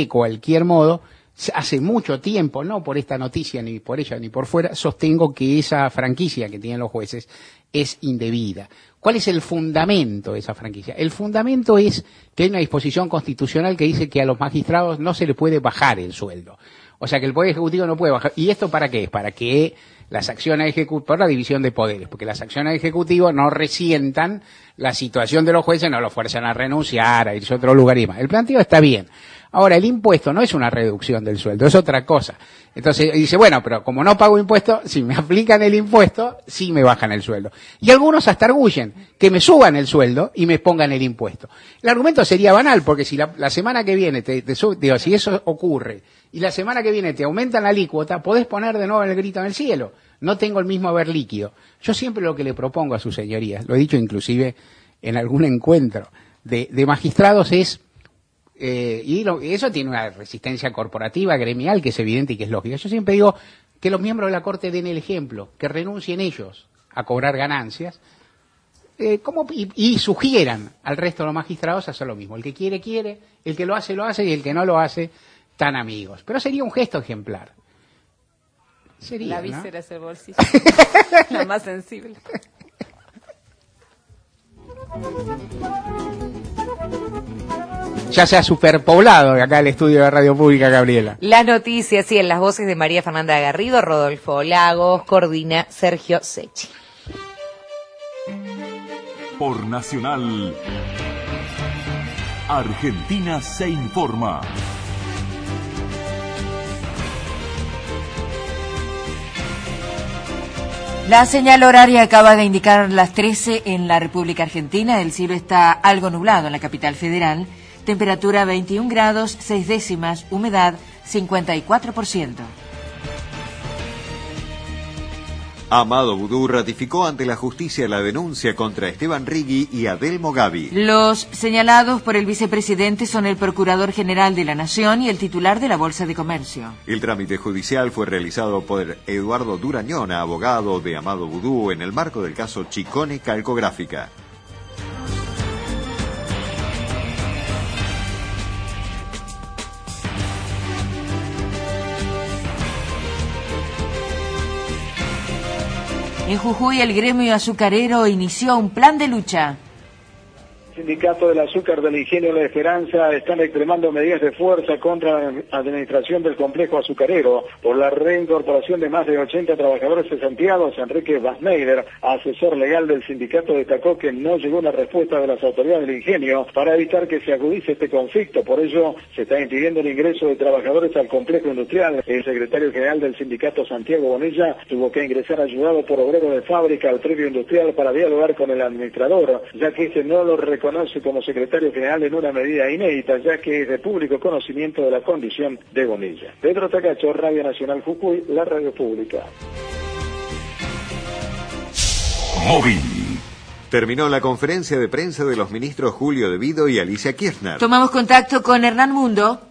hace mucho tiempo, no por esta noticia, ni por ella, ni por fuera, sostengo que esa franquicia que tienen los jueces es indebida. ¿Cuál es el fundamento de esa franquicia? El fundamento es que hay una disposición constitucional que dice que a los magistrados no se les puede bajar el sueldo. O sea, que el Poder Ejecutivo no puede bajar. ¿Y esto para qué es? Para que las acciones ejecutivas, por la división de poderes, porque las acciones ejecutivas no resientan la situación de los jueces, no los fuerzan a renunciar, a irse a otro lugar y más. El planteo está bien. Ahora, el impuesto no es una reducción del sueldo, es otra cosa. Entonces dice, bueno, pero como no pago impuesto, si me aplican el impuesto, sí me bajan el sueldo. Y algunos hasta arguyen que me suban el sueldo y me pongan el impuesto. El argumento sería banal, porque si la semana que viene si eso ocurre, y la semana que viene te aumentan la alícuota, podés poner de nuevo el grito en el cielo. no tengo el mismo ver líquido. Yo siempre lo que le propongo a sus señorías, lo he dicho inclusive en algún encuentro de magistrados es, eso tiene una resistencia corporativa, gremial, que es evidente y que es lógica. Yo siempre digo que los miembros de la Corte den el ejemplo, que renuncien ellos a cobrar ganancias, y sugieran al resto de los magistrados a hacer lo mismo. El que quiere, quiere, el que lo hace, y el que no lo hace, tan amigos. Pero sería un gesto ejemplar. Sería, la ¿no? víscera es el bolsillo. La más sensible. Ya se ha superpoblado acá el estudio de Radio Pública, Gabriela. Las noticias y en las voces de María Fernanda Garrido, Rodolfo Lagos, coordina Sergio Secchi. Por Nacional, Argentina se informa. La señal horaria acaba de indicar las 13 en la República Argentina. El cielo está algo nublado en la capital federal. Temperatura 21 grados, 6 décimas, humedad 54%. Amado Vudú ratificó ante la justicia la denuncia contra Esteban Rigui y Adelmo Gavi. Los señalados por el vicepresidente son el Procurador General de la Nación y el titular de la Bolsa de Comercio. El trámite judicial fue realizado por Eduardo Durañona, abogado de Amado Vudú, en el marco del caso Chicone Calcográfica. En Jujuy, el gremio azucarero inició un plan de lucha. El sindicato del azúcar del Ingenio La Esperanza están extremando medidas de fuerza contra la administración del complejo azucarero por la reincorporación de más de 80 trabajadores cesanteados. Enrique Basneider, asesor legal del sindicato, destacó que no llegó una respuesta de las autoridades del Ingenio para evitar que se agudice este conflicto. Por ello, se está impidiendo el ingreso de trabajadores al complejo industrial. El secretario general del sindicato, Santiago Bonilla, tuvo que ingresar ayudado por obreros de fábrica al predio industrial para dialogar con el administrador, ya que este no lo reconoce como secretario general en una medida inédita, ya que es de público conocimiento de la condición de Bonilla. Pedro Tacacho, Radio Nacional Jujuy, la radio pública. Móvil. Terminó la conferencia de prensa de los ministros Julio De Vido y Alicia Kirchner. Tomamos contacto con Hernán Mundo.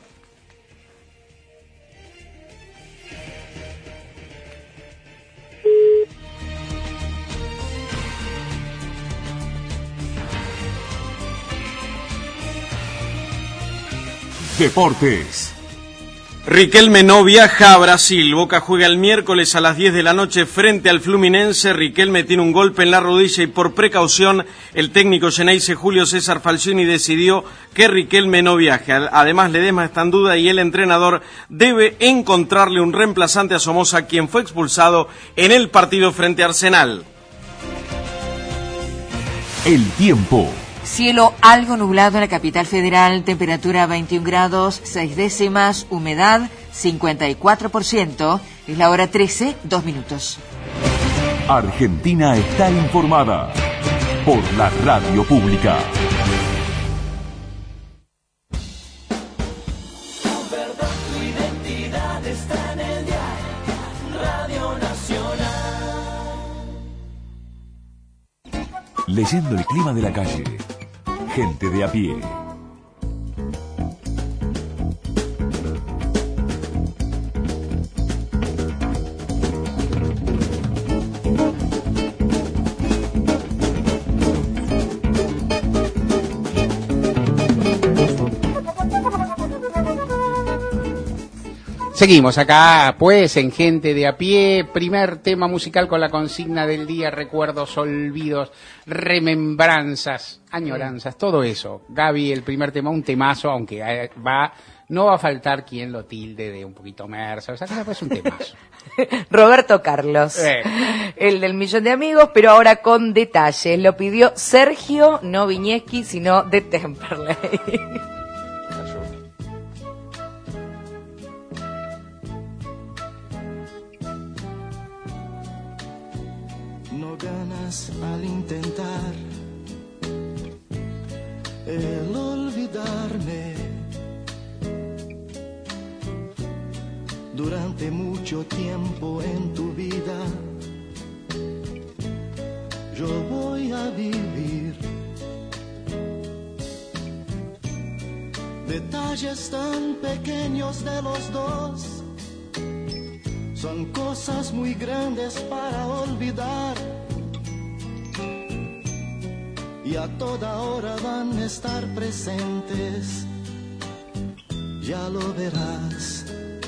Deportes. Riquelme no viaja a Brasil. Boca juega el miércoles a las 10 de la noche frente al Fluminense. Riquelme tiene un golpe en la rodilla y por precaución el técnico Xeneize Julio César Falcioni decidió que Riquelme no viaje. Además, Ledesma está en duda y el entrenador debe encontrarle un reemplazante a Somoza, quien fue expulsado en el partido frente a Arsenal. El tiempo. Cielo algo nublado en la capital federal, temperatura 21 grados, 6 décimas, humedad 54%, es la hora 13, 2 minutos. Argentina está informada por la radio pública. Tu verdad, tu identidad está en el diario Radio Nacional. Leyendo el clima de la calle. Gente de a pie. Seguimos acá, pues, en Gente de a Pie, primer tema musical con la consigna del día, recuerdos, olvidos, remembranzas, añoranzas, todo eso. Gaby, el primer tema, un temazo, aunque no va a faltar quien lo tilde de un poquito mersa, o sea, que es un temazo. Roberto Carlos, el del millón de amigos, pero ahora con detalles. Lo pidió Sergio, no Viñeski, sino de Temperley. No ganas al intentar el olvidarme. Durante mucho tiempo en tu vida yo voy a vivir. Detalles tan pequeños de los dos son cosas muy grandes para olvidar, y a toda hora van a estar presentes, ya lo verás.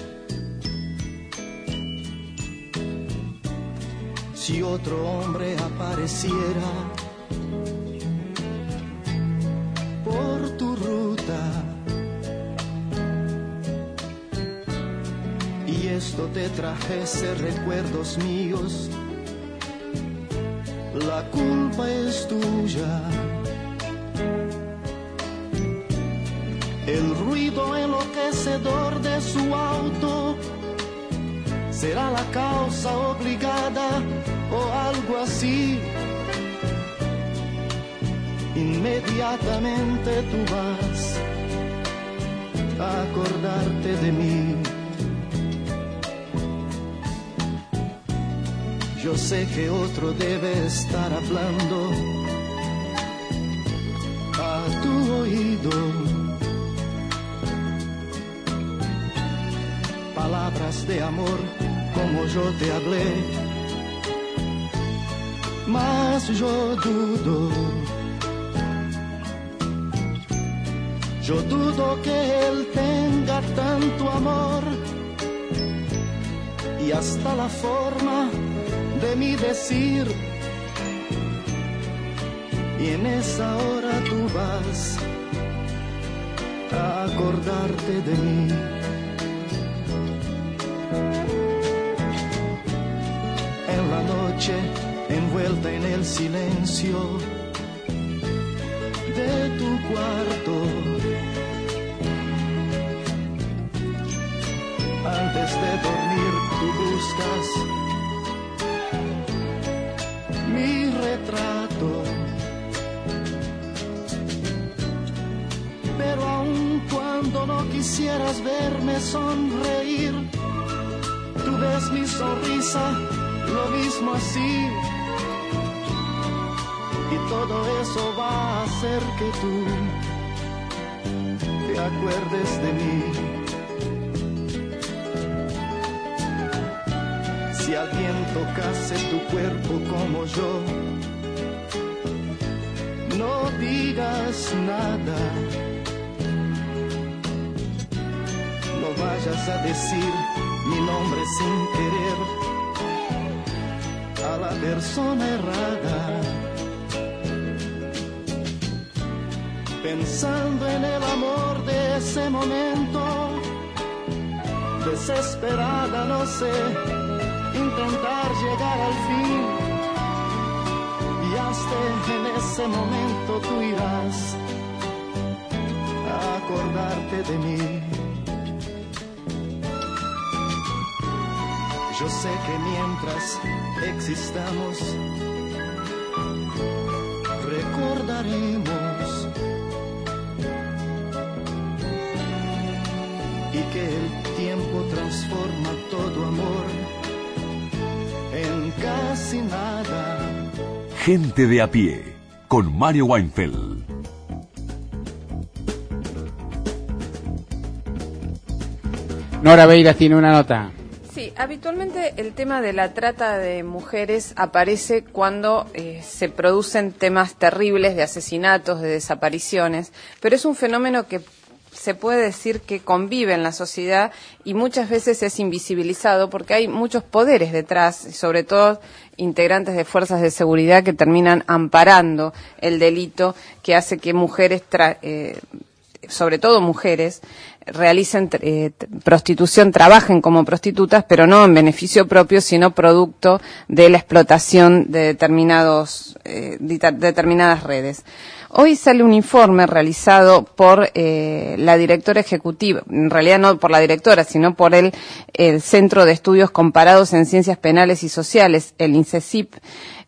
Si otro hombre apareciera por tu ruta y esto te trajese recuerdos míos, la culpa es tuya. El ruido enloquecedor de su auto será la causa obligada o algo así. Inmediatamente tú vas a acordarte de mí. Yo sé que otro debe estar hablando a tu oído, palabras de amor como yo te hablé, mas yo dudo que él tenga tanto amor, y hasta la forma de mi decir, y en esa hora tú vas a acordarte de mí. En la noche, envuelta en el silencio de tu cuarto, antes de dormir tú buscas mi retrato, pero aun cuando no quisieras verme sonreír, tú ves mi sonrisa lo mismo así, y todo eso va a hacer que tú te acuerdes de mí. Si alguien tocase tu cuerpo como yo, no digas nada, no vayas a decir mi nombre sin querer a la persona errada. Pensando en el amor de ese momento, desesperada, no sé, intentar llegar al fin, y hasta en ese momento tú irás a acordarte de mí. Yo sé que mientras existamos recordaremos, y que el tiempo transforma todo amor en casi nada. Gente de a pie, con Mario Weinfeld. Nora Beiras tiene una nota. Sí, habitualmente el tema de la trata de mujeres aparece cuando se producen temas terribles de asesinatos, de desapariciones, pero es un fenómeno que se puede decir que convive en la sociedad y muchas veces es invisibilizado porque hay muchos poderes detrás, sobre todo integrantes de fuerzas de seguridad que terminan amparando el delito, que hace que mujeres, sobre todo mujeres, realicen prostitución, trabajen como prostitutas, pero no en beneficio propio, sino producto de la explotación de determinadas redes. Hoy sale un informe realizado por la directora ejecutiva, en realidad no por la directora, sino por el Centro de Estudios Comparados en Ciencias Penales y Sociales, el INCESIP,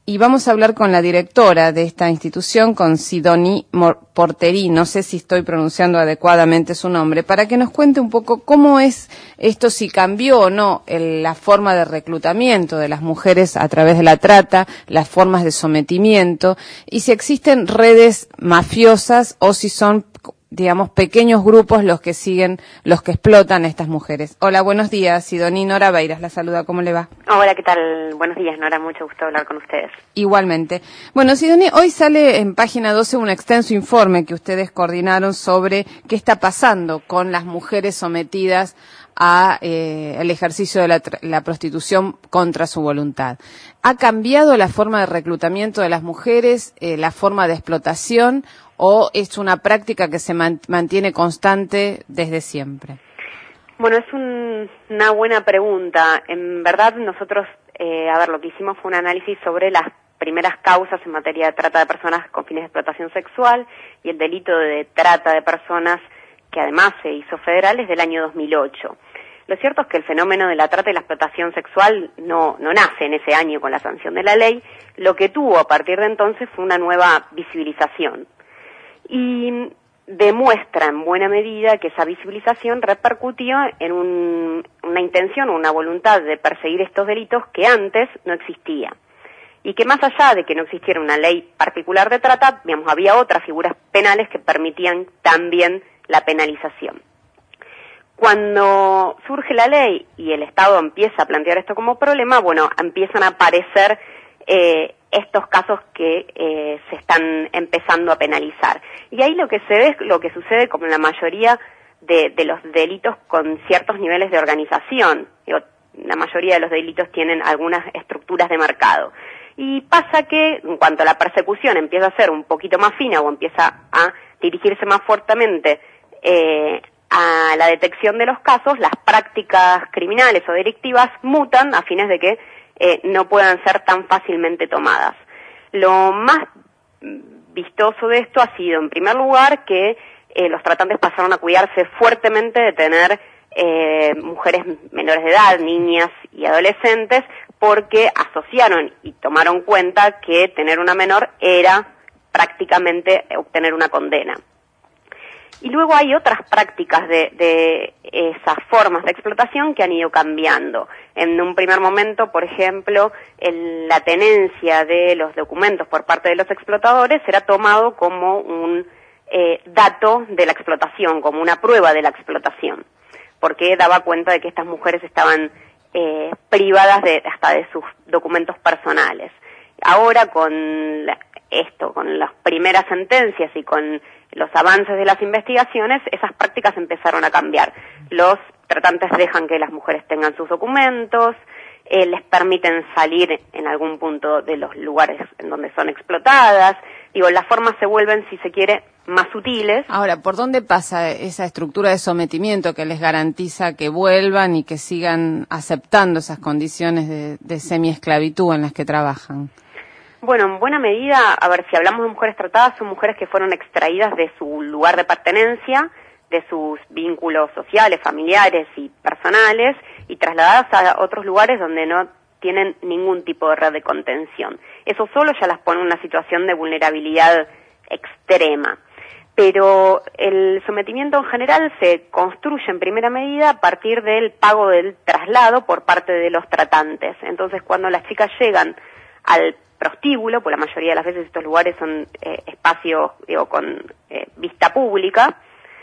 Y vamos a hablar con la directora de esta institución, con Sidonie Porterí, no sé si estoy pronunciando adecuadamente su nombre, para que nos cuente un poco cómo es esto, si cambió o no la forma de reclutamiento de las mujeres a través de la trata, las formas de sometimiento, y si existen redes mafiosas o si son, digamos, pequeños grupos los que explotan a estas mujeres. Hola, buenos días, Sidonie. Nora Beiras la saluda, ¿cómo le va? Hola, ¿qué tal? Buenos días, Nora, mucho gusto hablar con ustedes. Igualmente. Bueno, Sidonie, hoy sale en página 12 un extenso informe que ustedes coordinaron sobre qué está pasando con las mujeres sometidas a el ejercicio de la prostitución contra su voluntad. ¿Ha cambiado la forma de reclutamiento de las mujeres, la forma de explotación, o es una práctica que se mantiene constante desde siempre? Bueno, es una buena pregunta. En verdad, nosotros, lo que hicimos fue un análisis sobre las primeras causas en materia de trata de personas con fines de explotación sexual y el delito de trata de personas, que además se hizo federal desde el año 2008. Lo cierto es que el fenómeno de la trata y la explotación sexual no nace en ese año con la sanción de la ley. Lo que tuvo a partir de entonces fue una nueva visibilización. Y demuestra en buena medida que esa visibilización repercutió en una intención o una voluntad de perseguir estos delitos que antes no existía. Y que más allá de que no existiera una ley particular de trata, digamos, había otras figuras penales que permitían también la penalización. Cuando surge la ley y el Estado empieza a plantear esto como problema, bueno, empiezan a aparecer estos casos que se están empezando a penalizar. Y ahí lo que se ve es lo que sucede como en la mayoría de los delitos con ciertos niveles de organización. La mayoría de los delitos tienen algunas estructuras de mercado. Y pasa que en cuanto a la persecución empieza a ser un poquito más fina o empieza a dirigirse más fuertemente a la detección de los casos, las prácticas criminales o delictivas mutan a fines de que no puedan ser tan fácilmente tomadas. Lo más vistoso de esto ha sido, en primer lugar, que los tratantes pasaron a cuidarse fuertemente de tener mujeres menores de edad, niñas y adolescentes, porque asociaron y tomaron cuenta que tener una menor era prácticamente obtener una condena. Y luego hay otras prácticas de esas formas de explotación que han ido cambiando. En un primer momento, por ejemplo, la tenencia de los documentos por parte de los explotadores era tomado como un dato de la explotación, como una prueba de la explotación, porque daba cuenta de que estas mujeres estaban privadas hasta de sus documentos personales. Ahora con las primeras sentencias y con los avances de las investigaciones, esas prácticas empezaron a cambiar. Los tratantes dejan que las mujeres tengan sus documentos, les permiten salir en algún punto de los lugares en donde son explotadas. Las formas se vuelven, si se quiere, más sutiles. Ahora, ¿por dónde pasa esa estructura de sometimiento que les garantiza que vuelvan y que sigan aceptando esas condiciones de semiesclavitud en las que trabajan? Bueno, en buena medida, si hablamos de mujeres tratadas, son mujeres que fueron extraídas de su lugar de pertenencia, de sus vínculos sociales, familiares y personales, y trasladadas a otros lugares donde no tienen ningún tipo de red de contención. Eso solo ya las pone en una situación de vulnerabilidad extrema. Pero el sometimiento en general se construye en primera medida a partir del pago del traslado por parte de los tratantes. Entonces, cuando las chicas llegan al prostíbulo, pues la mayoría de las veces estos lugares son espacios con vista pública,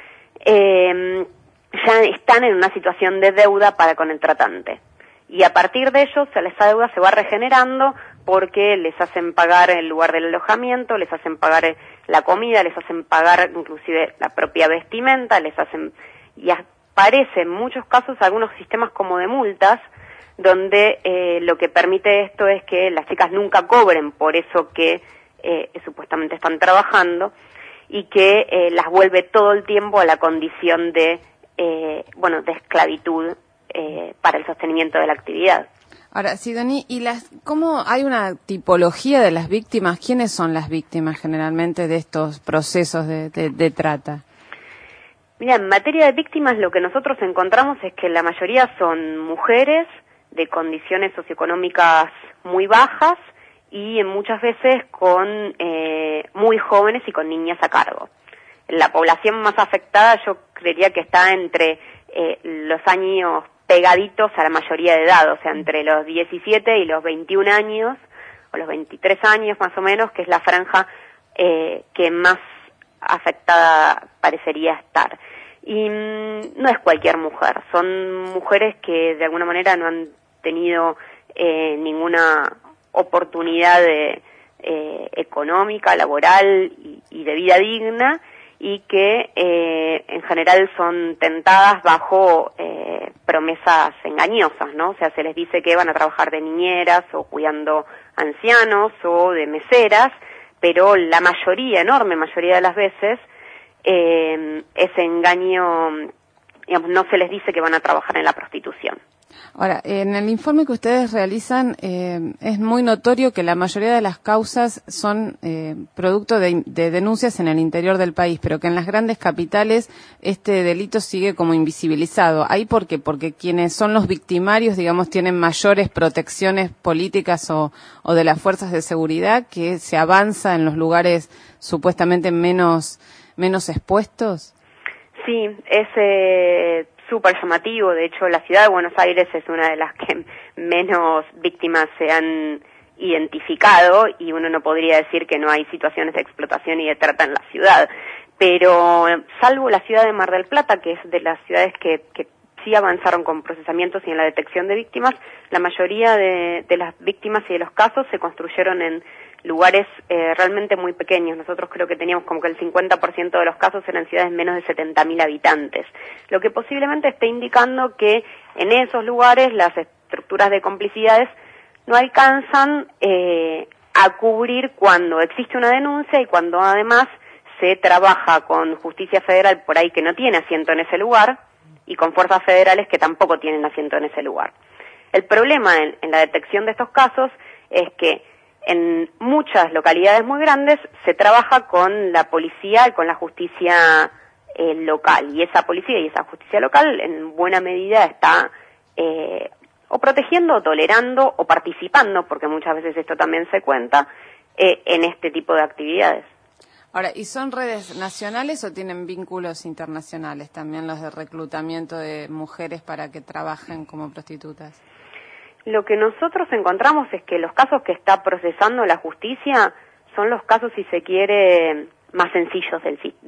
ya están en una situación de deuda para con el tratante. Y a partir de ello, esa deuda se va regenerando porque les hacen pagar el lugar del alojamiento, les hacen pagar la comida, les hacen pagar inclusive la propia vestimenta, y aparecen en muchos casos algunos sistemas como de multas, donde lo que permite esto es que las chicas nunca cobren por eso que supuestamente están trabajando, y que las vuelve todo el tiempo a la condición de esclavitud para el sostenimiento de la actividad. Ahora, Sidonie, ¿cómo hay una tipología de las víctimas? ¿Quiénes son las víctimas generalmente de estos procesos de trata? Mira, en materia de víctimas lo que nosotros encontramos es que la mayoría son mujeres de condiciones socioeconómicas muy bajas y muchas veces con muy jóvenes y con niñas a cargo. La población más afectada yo creería que está entre los años pegaditos a la mayoría de edad, o sea, entre los 17 y los 21 años, o los 23 años más o menos, que es la franja que más afectada parecería estar. Y no es cualquier mujer, son mujeres que de alguna manera no han tenido ninguna oportunidad económica, laboral y de vida digna, y que en general son tentadas bajo promesas engañosas, ¿no? O sea, se les dice que van a trabajar de niñeras o cuidando ancianos o de meseras, pero la mayoría, enorme mayoría de las veces, ese engaño, digamos, no se les dice que van a trabajar en la prostitución. Ahora, en el informe que ustedes realizan es muy notorio que la mayoría de las causas son producto de denuncias en el interior del país, pero que en las grandes capitales este delito sigue como invisibilizado. ¿Ahí por qué? Porque quienes son los victimarios, digamos, tienen mayores protecciones políticas o de las fuerzas de seguridad, que se avanza en los lugares supuestamente menos expuestos. Sí, es súper llamativo. De hecho, la ciudad de Buenos Aires es una de las que menos víctimas se han identificado, y uno no podría decir que no hay situaciones de explotación y de trata en la ciudad. Pero salvo la ciudad de Mar del Plata, que es de las ciudades que sí avanzaron con procesamientos y en la detección de víctimas, la mayoría de las víctimas y de los casos se construyeron en lugares realmente muy pequeños. Nosotros creo que teníamos como que el 50% de los casos eran ciudades menos de 70.000 habitantes, lo que posiblemente esté indicando que en esos lugares las estructuras de complicidades no alcanzan a cubrir cuando existe una denuncia y cuando además se trabaja con justicia federal por ahí que no tiene asiento en ese lugar y con fuerzas federales que tampoco tienen asiento en ese lugar. El problema en la detección de estos casos es que en muchas localidades muy grandes se trabaja con la policía y con la justicia local, y esa policía y esa justicia local en buena medida está o protegiendo o tolerando o participando, porque muchas veces esto también se cuenta, en este tipo de actividades. Ahora, ¿y son redes nacionales o tienen vínculos internacionales también los de reclutamiento de mujeres para que trabajen como prostitutas? Lo que nosotros encontramos es que los casos que está procesando la justicia son los casos, si se quiere, más sencillos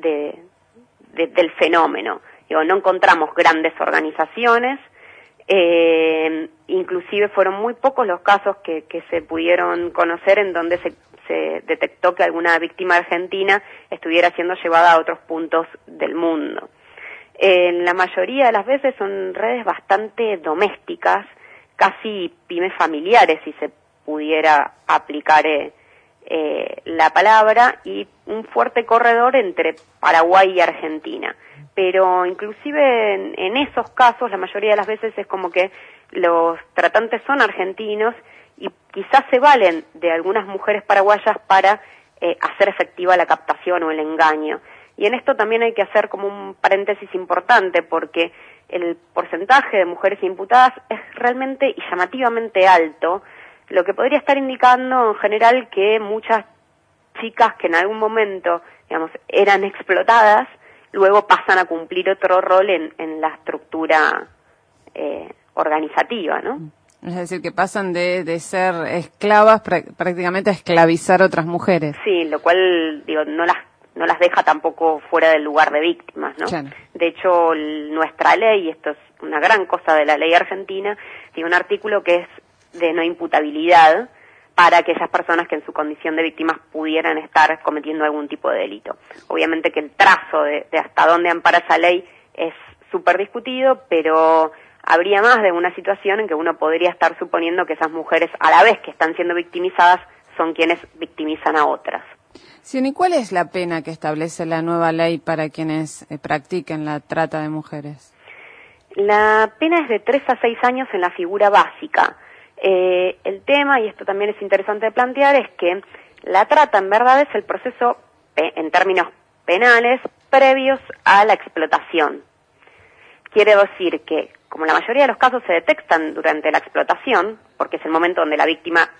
del fenómeno. Digo, no encontramos grandes organizaciones, inclusive fueron muy pocos los casos que se pudieron conocer en donde se detectó que alguna víctima argentina estuviera siendo llevada a otros puntos del mundo. La mayoría de las veces son redes bastante domésticas, casi pymes familiares, si se pudiera aplicar la palabra, y un fuerte corredor entre Paraguay y Argentina. Pero inclusive en esos casos, la mayoría de las veces es como que los tratantes son argentinos y quizás se valen de algunas mujeres paraguayas para hacer efectiva la captación o el engaño. Y en esto también hay que hacer como un paréntesis importante, porque el porcentaje de mujeres imputadas es realmente y llamativamente alto, lo que podría estar indicando en general que muchas chicas que en algún momento, digamos, eran explotadas, luego pasan a cumplir otro rol en la estructura organizativa, ¿no? Es decir, que pasan de ser esclavas prácticamente a esclavizar a otras mujeres. Sí, lo cual, digo, no las deja tampoco fuera del lugar de víctimas, ¿no? Claro. De hecho, nuestra ley, y esto es una gran cosa de la ley argentina, tiene un artículo que es de no imputabilidad para aquellas personas que en su condición de víctimas pudieran estar cometiendo algún tipo de delito. Obviamente que el trazo de hasta dónde ampara esa ley es súper discutido, pero habría más de una situación en que uno podría estar suponiendo que esas mujeres, a la vez que están siendo victimizadas, son quienes victimizan a otras. Sí, ¿y cuál es la pena que establece la nueva ley para quienes practiquen la trata de mujeres? La pena es de 3 a 6 años en la figura básica. El tema, y esto también es interesante de plantear, es que la trata en verdad es el proceso, en términos penales, previos a la explotación. Quiere decir que, como la mayoría de los casos se detectan durante la explotación, porque es el momento donde la víctima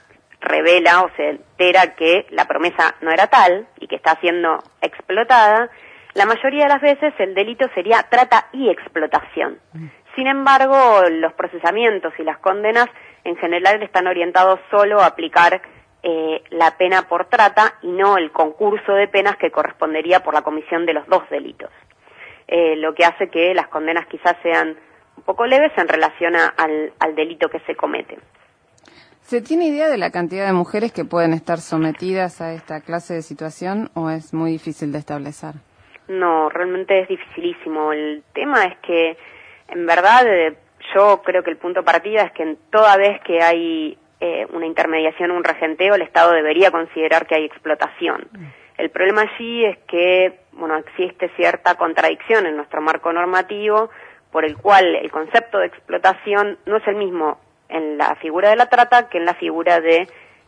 revela o se entera que la promesa no era tal y que está siendo explotada, la mayoría de las veces el delito sería trata y explotación. Sin embargo, los procesamientos y las condenas en general están orientados solo a aplicar la pena por trata y no el concurso de penas que correspondería por la comisión de los dos delitos. Lo que hace que las condenas quizás sean un poco leves en relación al delito que se comete. ¿Se tiene idea de la cantidad de mujeres que pueden estar sometidas a esta clase de situación o es muy difícil de establecer? No, realmente es dificilísimo. El tema es que, en verdad, yo creo que el punto de partida es que en toda vez que hay una intermediación, un regenteo, el Estado debería considerar que hay explotación. El problema allí es que, bueno, existe cierta contradicción en nuestro marco normativo por el cual el concepto de explotación no es el mismo en la figura de la trata que en la figura de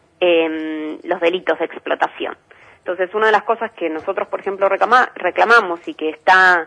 los delitos de explotación. Entonces, una de las cosas que nosotros, por ejemplo, reclamamos y que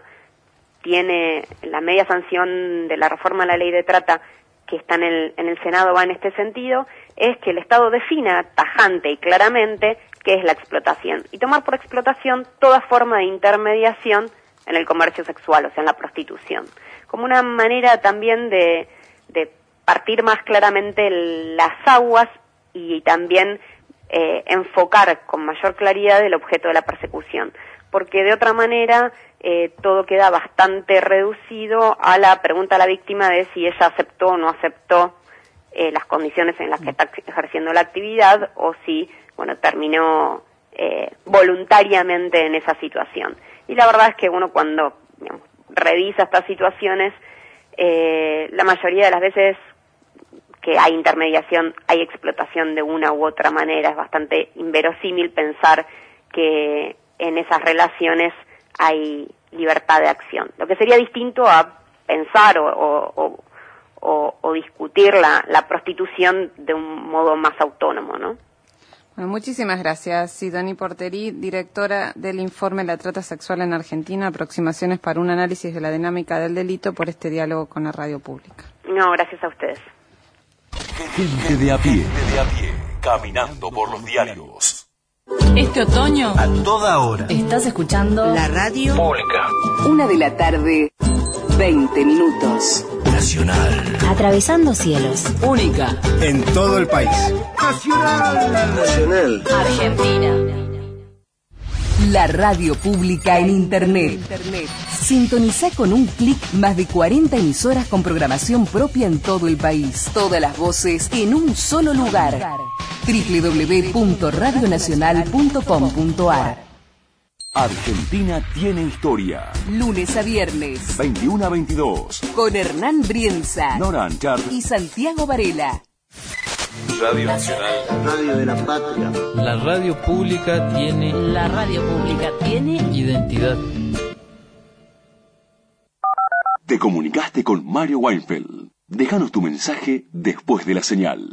tiene la media sanción de la reforma de la ley de trata que está en el Senado va en este sentido, es que el Estado defina tajante y claramente qué es la explotación y tomar por explotación toda forma de intermediación en el comercio sexual, o sea, en la prostitución, como una manera también de partir más claramente las aguas y también enfocar con mayor claridad el objeto de la persecución, porque de otra manera todo queda bastante reducido a la pregunta a la víctima de si ella aceptó o no aceptó las condiciones en las que está ejerciendo la actividad o si, bueno, terminó voluntariamente en esa situación. Y la verdad es que uno cuando revisa estas situaciones, la mayoría de las veces que hay intermediación, hay explotación de una u otra manera. Es bastante inverosímil pensar que en esas relaciones hay libertad de acción. Lo que sería distinto a pensar o discutir la prostitución de un modo más autónomo, ¿no? Bueno, muchísimas gracias. Sidoní Porterí, directora del informe La trata sexual en Argentina, aproximaciones para un análisis de la dinámica del delito, por este diálogo con la radio pública. No, gracias a ustedes. Gente de a pie, caminando por los diarios. Este otoño, A toda hora. estás escuchando La radio Pública. 1:00 p.m, 20 minutos. Nacional. Atravesando cielos. Única. En todo el país. Nacional. Argentina. La radio pública en Internet. Sintoniza con un clic más de 40 emisoras con programación propia en todo el país. Todas las voces en un solo lugar. www.radionacional.com.ar. Argentina tiene historia. Lunes a viernes. 21 a 22. Con Hernán Brienza. Nora Anchart. Y Santiago Varela. Radio Nacional. Radio de la patria. La radio pública tiene identidad. Te comunicaste con Mario Weinfeld. Déjanos tu mensaje después de la señal.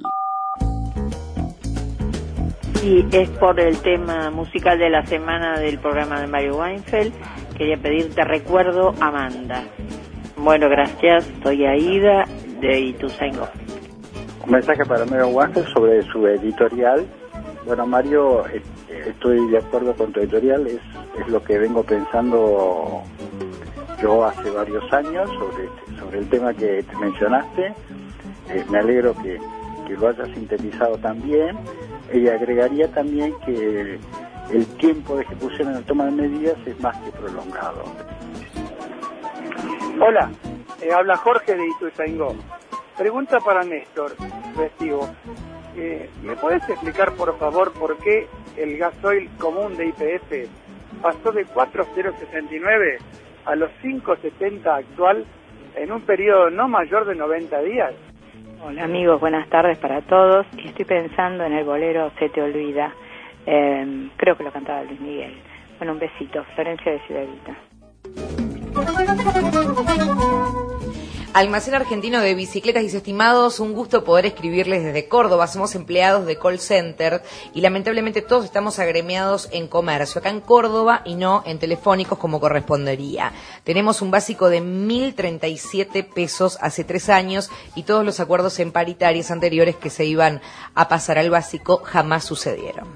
Sí, es por el tema musical de la semana del programa de Mario Weinfeld. Quería pedirte recuerdo, Amanda. Bueno, gracias. Soy Aida de Ituzaingó. Un mensaje para Mario Weinfeld sobre su editorial. Bueno, Mario, estoy de acuerdo con tu editorial. Es lo que vengo pensando yo hace varios años sobre el tema que te mencionaste. Me alegro que lo hayas sintetizado también. Y agregaría también que el tiempo de ejecución en la toma de medidas es más que prolongado. Hola, habla Jorge de Ituzaingó. Pregunta para Néstor Restivo. ¿Me puedes explicar, por favor, por qué el gasoil común de YPF pasó de 4,069 a los 5,70 actual en un periodo no mayor de 90 días? Hola amigos, buenas tardes para todos. Estoy pensando en el bolero Se te olvida. Creo que lo cantaba Luis Miguel. Bueno, un besito. Florencia de Ciudad Evita. Almacén Argentino de Bicicletas dice: estimados, un gusto poder escribirles desde Córdoba. Somos empleados de call center y lamentablemente todos estamos agremiados en comercio, acá en Córdoba, y no en telefónicos como correspondería. Tenemos un básico de 1.037 pesos hace 3 años y todos los acuerdos en paritarias anteriores que se iban a pasar al básico jamás sucedieron.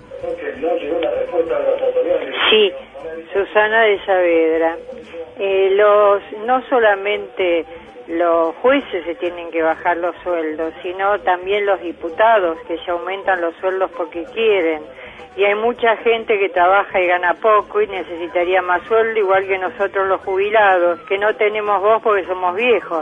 Sí, Susana de Saavedra. No solamente los jueces se tienen que bajar los sueldos, sino también los diputados, que se aumentan los sueldos porque quieren. Y hay mucha gente que trabaja y gana poco y necesitaría más sueldo, igual que nosotros los jubilados, que no tenemos voz porque somos viejos.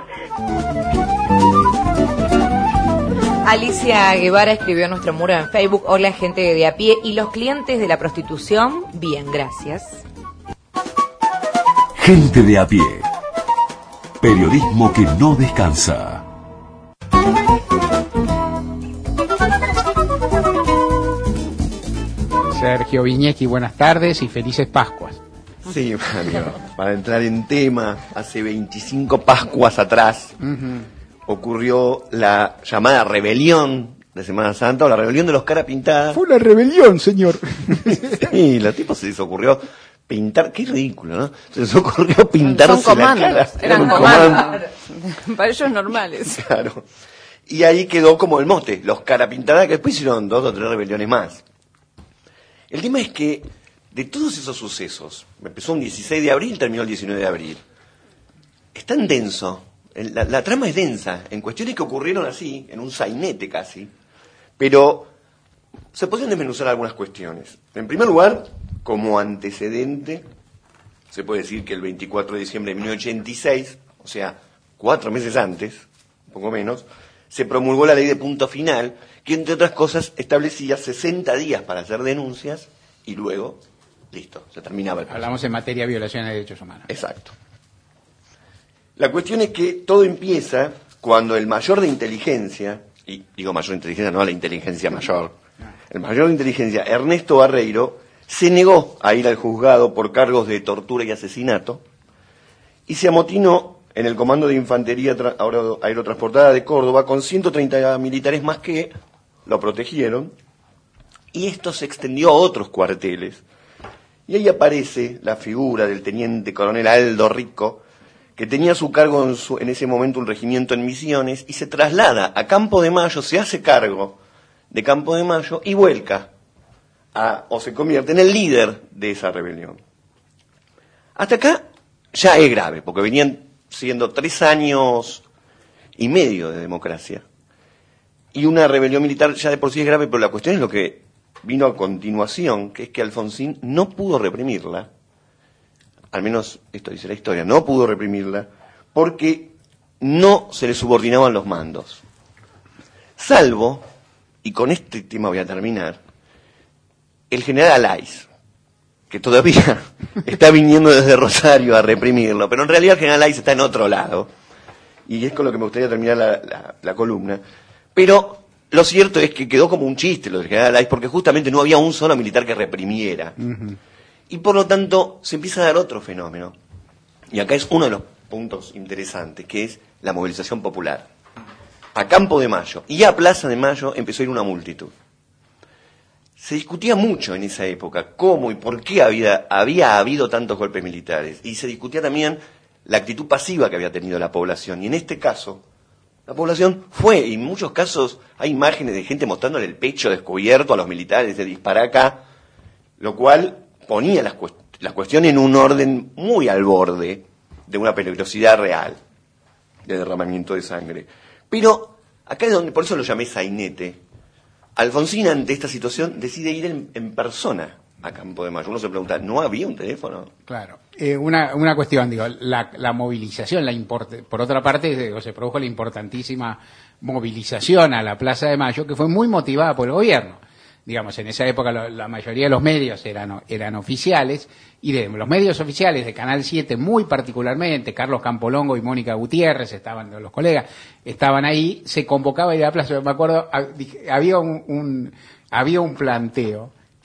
Alicia Guevara escribió en nuestro muro en Facebook: hola, gente de a pie y los clientes de la prostitución, bien, gracias. Gente de a pie. Periodismo que no descansa. Sergio Viñecki, buenas tardes y felices Pascuas. Sí, Mario, para entrar en tema, hace 25 Pascuas atrás ocurrió la llamada rebelión de Semana Santa, o la rebelión de los cara pintada. Fue una rebelión, señor. Sí, la tipo se les ocurrió pintar, qué ridículo, ¿no? Se les ocurrió pintarse la cara. Eran comandos. Para ellos normales. Claro. Y ahí quedó como el mote, los cara pintada, que después hicieron 2 o 3 rebeliones más. El tema es que de todos esos sucesos, empezó un 16 de abril, terminó el 19 de abril, es tan denso, la trama es densa, en cuestiones que ocurrieron así, en un sainete casi, pero se podrían desmenuzar algunas cuestiones. En primer lugar, como antecedente, se puede decir que el 24 de diciembre de 1986, o sea, 4 meses antes, un poco menos, se promulgó la ley de punto final, que entre otras cosas establecía 60 días para hacer denuncias y luego, listo, se terminaba el proceso. Hablamos en materia de violaciones de derechos humanos. Exacto. La cuestión es que todo empieza cuando el mayor de inteligencia, y digo mayor de inteligencia, no la inteligencia mayor, el mayor de inteligencia, Ernesto Barreiro, se negó a ir al juzgado por cargos de tortura y asesinato y se amotinó en el Comando de Infantería Aerotransportada de Córdoba con 130 militares más que lo protegieron, y esto se extendió a otros cuarteles. Y ahí aparece la figura del teniente coronel Aldo Rico, que tenía a su cargo en ese momento un regimiento en Misiones, y se traslada a Campo de Mayo, se hace cargo de Campo de Mayo y vuelca o se convierte en el líder de esa rebelión. Hasta acá ya es grave, porque venían siendo 3 años y medio de democracia. Y una rebelión militar ya de por sí es grave, pero la cuestión es lo que vino a continuación, que es que Alfonsín no pudo reprimirla, al menos esto dice la historia, no pudo reprimirla, porque no se le subordinaban los mandos. Salvo, y con este tema voy a terminar, el general Alaiz, que todavía está viniendo desde Rosario a reprimirlo, pero en realidad el general Alaiz está en otro lado, y es con lo que me gustaría terminar la columna. Pero lo cierto es que quedó como un chiste lo del general Alaiz, porque justamente no había un solo militar que reprimiera. Y por lo tanto se empieza a dar otro fenómeno. Y acá es uno de los puntos interesantes, que es la movilización popular. A Campo de Mayo y a Plaza de Mayo empezó a ir una multitud. Se discutía mucho en esa época cómo y por qué había habido tantos golpes militares. Y se discutía también la actitud pasiva que había tenido la población. Y en este caso, la población fue, y en muchos casos hay imágenes de gente mostrándole el pecho descubierto a los militares de disparar acá, lo cual ponía la cuestión en un orden muy al borde de una peligrosidad real de derramamiento de sangre. Pero acá es donde, por eso lo llamé sainete, Alfonsín ante esta situación decide ir en persona a Campo de Mayo. Uno se pregunta, ¿no había un teléfono? Claro. Una cuestión, digo, la movilización, por otra parte, se produjo la importantísima movilización a la Plaza de Mayo, que fue muy motivada por el gobierno. Digamos, en esa época la mayoría de los medios eran oficiales, y de los medios oficiales de Canal 7 muy particularmente, Carlos Campolongo y Mónica Gutiérrez, los colegas, estaban ahí, se convocaba a ir a la plaza. Me acuerdo, había un planteo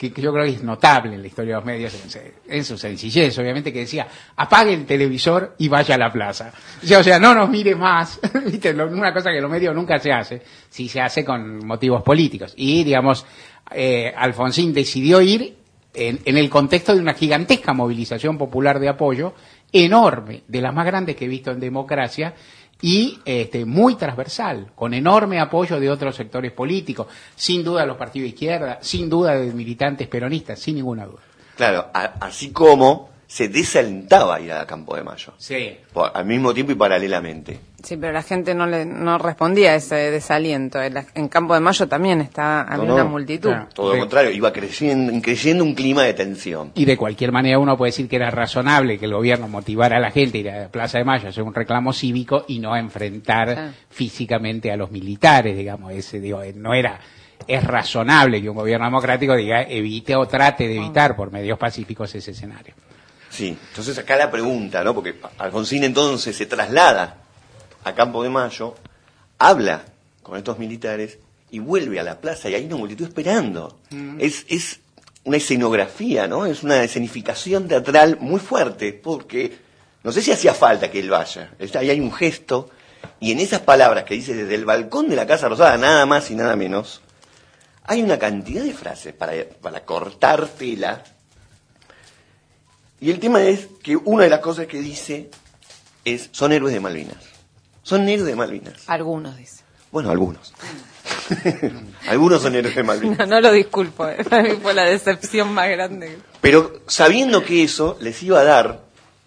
que yo creo que es notable en la historia de los medios, en su sencillez, obviamente, que decía, apague el televisor y vaya a la plaza. O sea, no nos mire más, ¿viste? Una cosa que en los medios nunca se hace, si se hace con motivos políticos. Y, digamos, Alfonsín decidió ir en el contexto de una gigantesca movilización popular de apoyo, enorme, de las más grandes que he visto en democracia, y muy transversal, con enorme apoyo de otros sectores políticos, sin duda de los partidos de izquierda, sin duda de militantes peronistas, sin ninguna duda. Claro, así como se desalentaba ir a Campo de Mayo. Sí. Al mismo tiempo y paralelamente. Sí, pero la gente no respondía a ese desaliento. En Campo de Mayo también había una multitud. Claro. Todo lo contrario, iba creciendo un clima de tensión. Y de cualquier manera uno puede decir que era razonable que el gobierno motivara a la gente a ir a la Plaza de Mayo a hacer un reclamo cívico y no a enfrentar físicamente a los militares, digamos. Es razonable que un gobierno democrático diga evite o trate de evitar por medios pacíficos ese escenario. Sí, entonces acá la pregunta, ¿no? Porque Alfonsín entonces se traslada a Campo de Mayo, habla con estos militares y vuelve a la plaza y hay una multitud esperando. Es una escenografía, ¿no? Es una escenificación teatral muy fuerte, porque no sé si hacía falta que él vaya. Ahí hay un gesto, y en esas palabras que dice desde el balcón de la Casa Rosada, nada más y nada menos, hay una cantidad de frases para cortar tela. Y el tema es que una de las cosas que dice es, son héroes de Malvinas. Son héroes de Malvinas. Algunos, dice. Bueno, algunos. Algunos son héroes de Malvinas. No lo disculpo, para mí fue la decepción más grande. Pero sabiendo que eso les iba a dar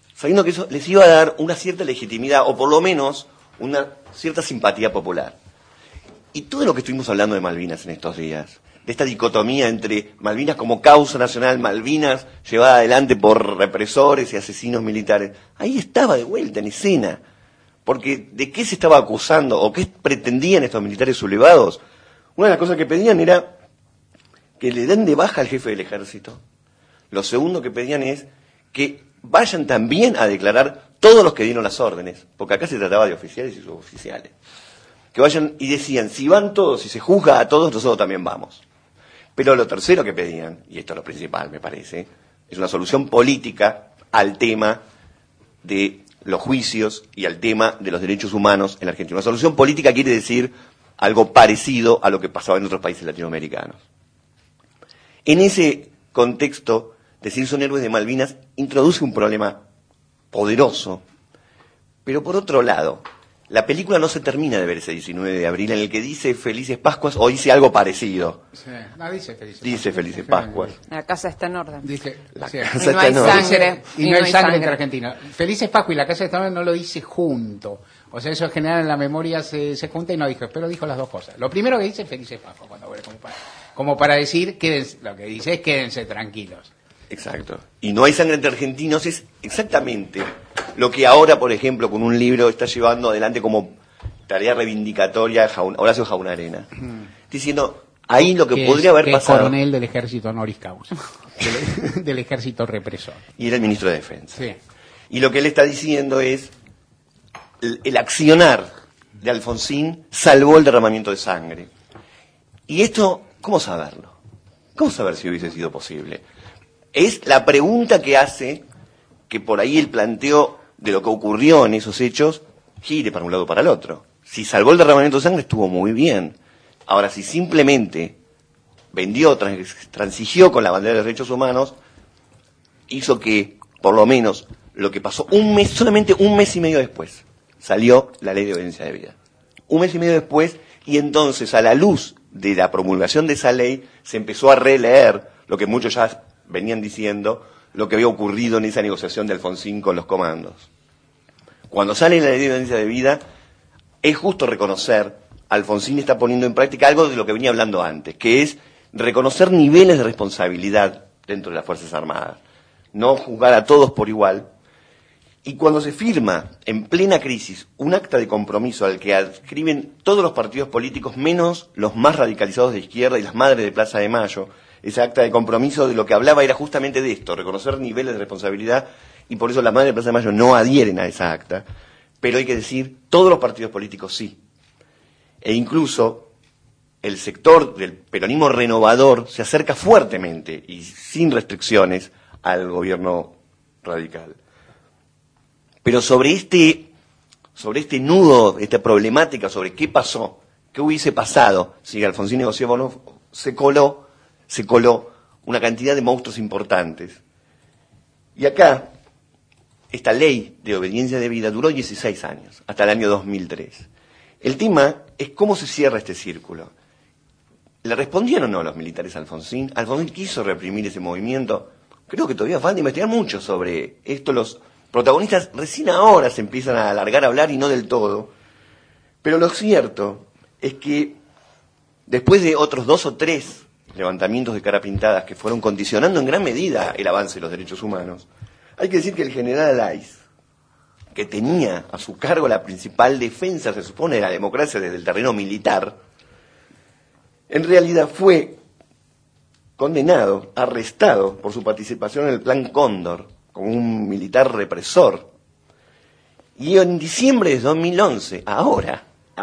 una cierta legitimidad, o por lo menos una cierta simpatía popular. Y todo lo que estuvimos hablando de Malvinas en estos días, de esta dicotomía entre Malvinas como causa nacional, Malvinas llevada adelante por represores y asesinos militares, ahí estaba de vuelta en escena. Porque ¿de qué se estaba acusando o qué pretendían estos militares sublevados? Una de las cosas que pedían era que le den de baja al jefe del ejército. Lo segundo que pedían es que vayan también a declarar todos los que dieron las órdenes, porque acá se trataba de oficiales y suboficiales. Que vayan y decían, si van todos y se juzga a todos, nosotros también vamos. Pero lo tercero que pedían, y esto es lo principal me parece, es una solución política al tema de los juicios y al tema de los derechos humanos en la Argentina. Una solución política quiere decir algo parecido a lo que pasaba en otros países latinoamericanos. En ese contexto, decir son héroes de Malvinas introduce un problema poderoso. Pero por otro lado, la película no se termina de ver ese 19 de abril en el que dice Felices Pascuas o dice algo parecido. Sí, no dice Felices Pascuas. Dice Felices Pascuas. La casa está en orden. Dice, La sí. casa no está en orden. sangre. Y no hay sangre entre argentinos. Felices Pascuas y la Casa de Orden no lo dice junto. O sea, eso en general en la memoria se junta y no dijo, pero dijo las dos cosas. Lo primero que dice es Felices Pascuas, cuando vuelve como para decir, lo que dice es quédense tranquilos. Exacto. Y no hay sangre entre argentinos es exactamente lo que ahora, por ejemplo, con un libro está llevando adelante como tarea reivindicatoria Horacio Jaunarena. Diciendo, ahí lo que podría haber pasado... Es coronel del ejército honoris causa, del ejército represor. Y era el ministro de Defensa. Sí. Y lo que él está diciendo es, el accionar de Alfonsín salvó el derramamiento de sangre. Y esto, ¿cómo saberlo? ¿Cómo saber si hubiese sido posible? Es la pregunta que hace que por ahí el planteo de lo que ocurrió en esos hechos gire para un lado o para el otro. Si salvó el derramamiento de sangre estuvo muy bien. Ahora, si simplemente transigió con la bandera de los derechos humanos, hizo que, por lo menos, lo que pasó solamente un mes y medio después, salió la ley de obediencia de vida. Un mes y medio después, y entonces, a la luz de la promulgación de esa ley, se empezó a releer lo que muchos ya venían diciendo, lo que había ocurrido en esa negociación de Alfonsín con los comandos. Cuando sale la ley de obediencia de vida, es justo reconocer, Alfonsín está poniendo en práctica algo de lo que venía hablando antes, que es reconocer niveles de responsabilidad dentro de las Fuerzas Armadas, no juzgar a todos por igual. Y cuando se firma en plena crisis un acta de compromiso al que adscriben todos los partidos políticos, menos los más radicalizados de izquierda y las madres de Plaza de Mayo, ese acta de compromiso de lo que hablaba era justamente de esto, reconocer niveles de responsabilidad, y por eso las madres de Plaza de Mayo no adhieren a esa acta, pero hay que decir, todos los partidos políticos sí. E incluso el sector del peronismo renovador se acerca fuertemente y sin restricciones al gobierno radical. Pero sobre este nudo, esta problemática, sobre qué pasó, qué hubiese pasado si Alfonsín negoció o no, se coló una cantidad de monstruos importantes. Y acá, esta ley de obediencia debida duró 16 años, hasta el año 2003. El tema es cómo se cierra este círculo. ¿Le respondieron o no los militares a Alfonsín? Alfonsín quiso reprimir ese movimiento. Creo que todavía falta investigar mucho sobre esto. Los protagonistas recién ahora se empiezan a alargar a hablar y no del todo. Pero lo cierto es que después de otros 2 o 3 levantamientos de cara pintadas que fueron condicionando en gran medida el avance de los derechos humanos, hay que decir que el general Alaiz, que tenía a su cargo la principal defensa, se supone, de la democracia desde el terreno militar, en realidad fue condenado, arrestado por su participación en el Plan Cóndor, como un militar represor. Y en diciembre de 2011, ahora,